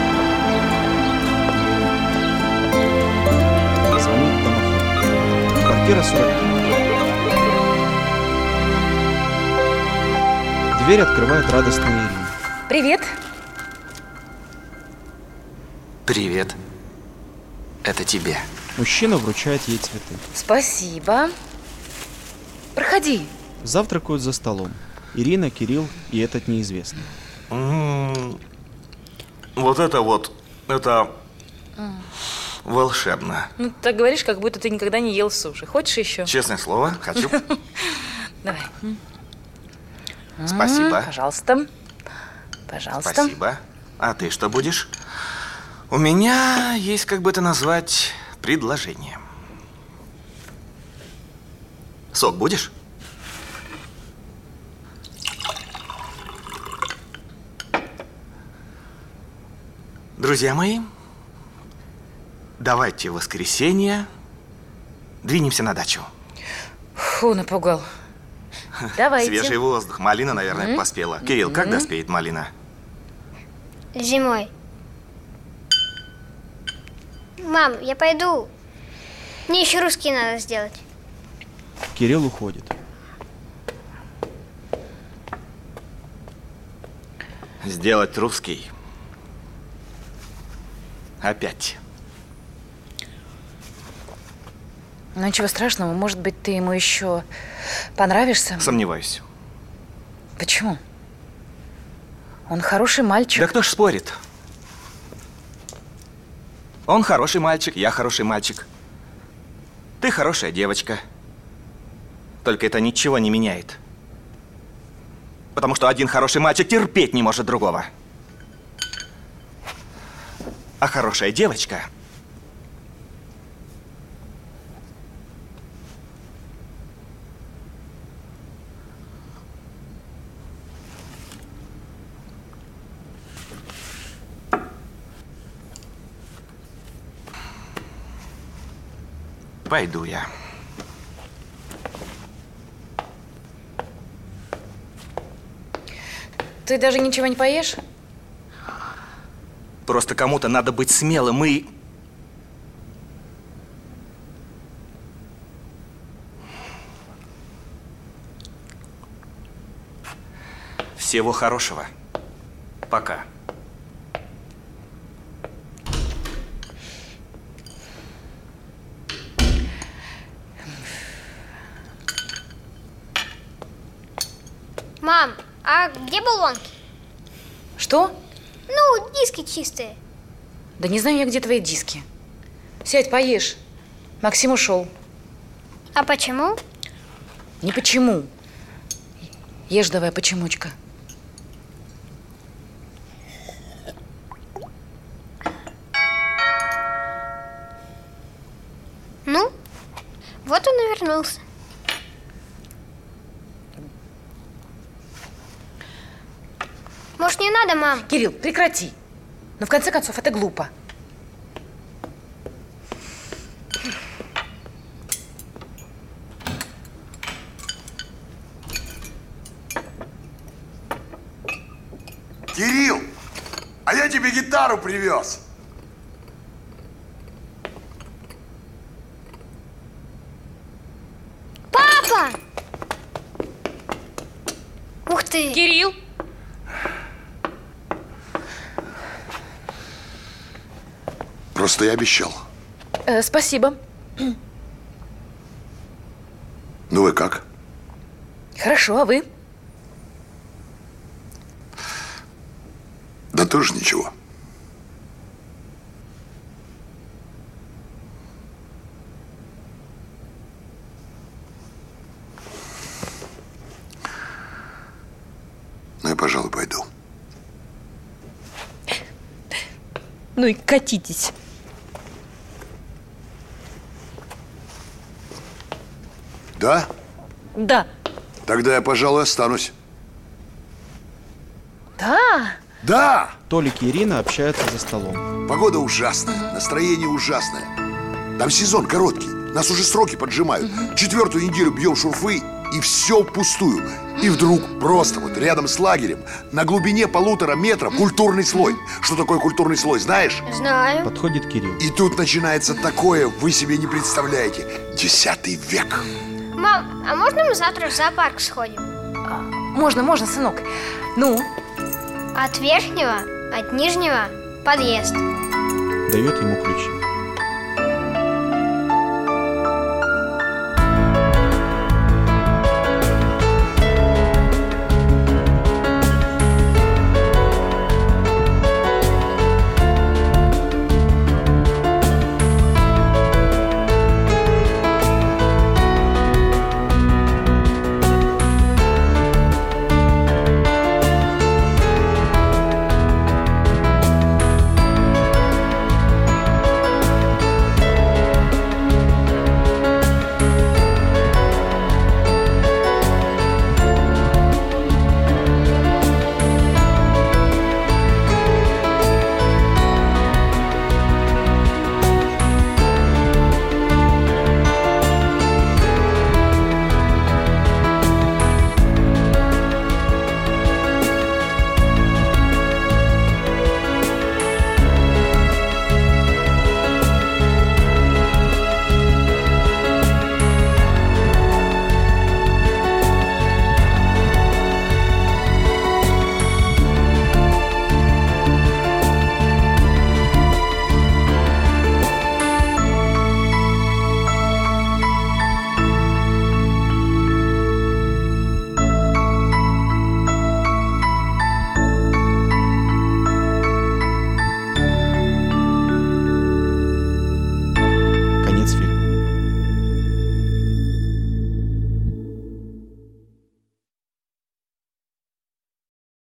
Звонит домофон. Квартира сорок три. Дверь открывает радостная Ирина. Привет. Привет. Это тебе. Мужчина вручает ей цветы. Спасибо. Проходи. Завтракают за столом. Ирина, Кирилл и этот неизвестный. М-м-м. Вот это вот, это Mm. волшебно. Ну, ты так говоришь, как будто ты никогда не ел суши. Хочешь еще? Честное слово, хочу. Давай. Спасибо. М, Пожалуйста. Пожалуйста. Спасибо. А ты что будешь? У меня есть, как бы это назвать, предложение. Сок будешь? Друзья мои, давайте в воскресенье двинемся на дачу. Фу, напугал. Давайте. Свежий воздух. Малина, наверное, Мгм. поспела. Кирилл, Мгм. когда спеет малина? Зимой. Мам, я пойду. Мне еще русские надо сделать. Кирилл уходит. Сделать русский. Опять. Ну, ничего страшного, может быть, ты ему еще понравишься? Сомневаюсь. Почему? Он хороший мальчик. Да кто ж спорит? Он хороший мальчик, я хороший мальчик. Ты хорошая девочка. Только это ничего не меняет. Потому что один хороший мальчик терпеть не может другого. А хорошая девочка пойду я. Ты даже ничего не поешь? Просто кому-то надо быть смелым и... Всего хорошего. Пока. Мам, а где баллонки? Что? Ну, диски чистые. Да не знаю я, где твои диски. Сядь, поешь. Максим ушел. А почему? Не почему. Ешь давай, почемучка. Ну, вот он и вернулся. Может, не надо, мам? Кирилл, прекрати. Но в конце концов, это глупо. Кирилл, а я тебе гитару привез. Папа! Ух ты! Кирилл! Просто я обещал. Э, спасибо. Ну вы как? Хорошо, а вы? Да тоже ничего. Ну, я, пожалуй, пойду. Ну и катитесь. Да? Да. Тогда я, пожалуй, останусь. Да? Да! Толик и Ирина общаются за столом. Погода ужасная, настроение ужасное. Там сезон короткий, нас уже сроки поджимают. Четвертую неделю бьем шурфы, и все впустую. И вдруг просто вот рядом с лагерем, на глубине полутора метров, культурный слой. Что такое культурный слой, знаешь? Знаю. Подходит Кирилл. И тут начинается такое, вы себе не представляете. Десятый век. Мам, а можно мы завтра в зоопарк сходим? Можно, можно, сынок. Ну? От верхнего, от нижнего подъезд. Дает ему ключи.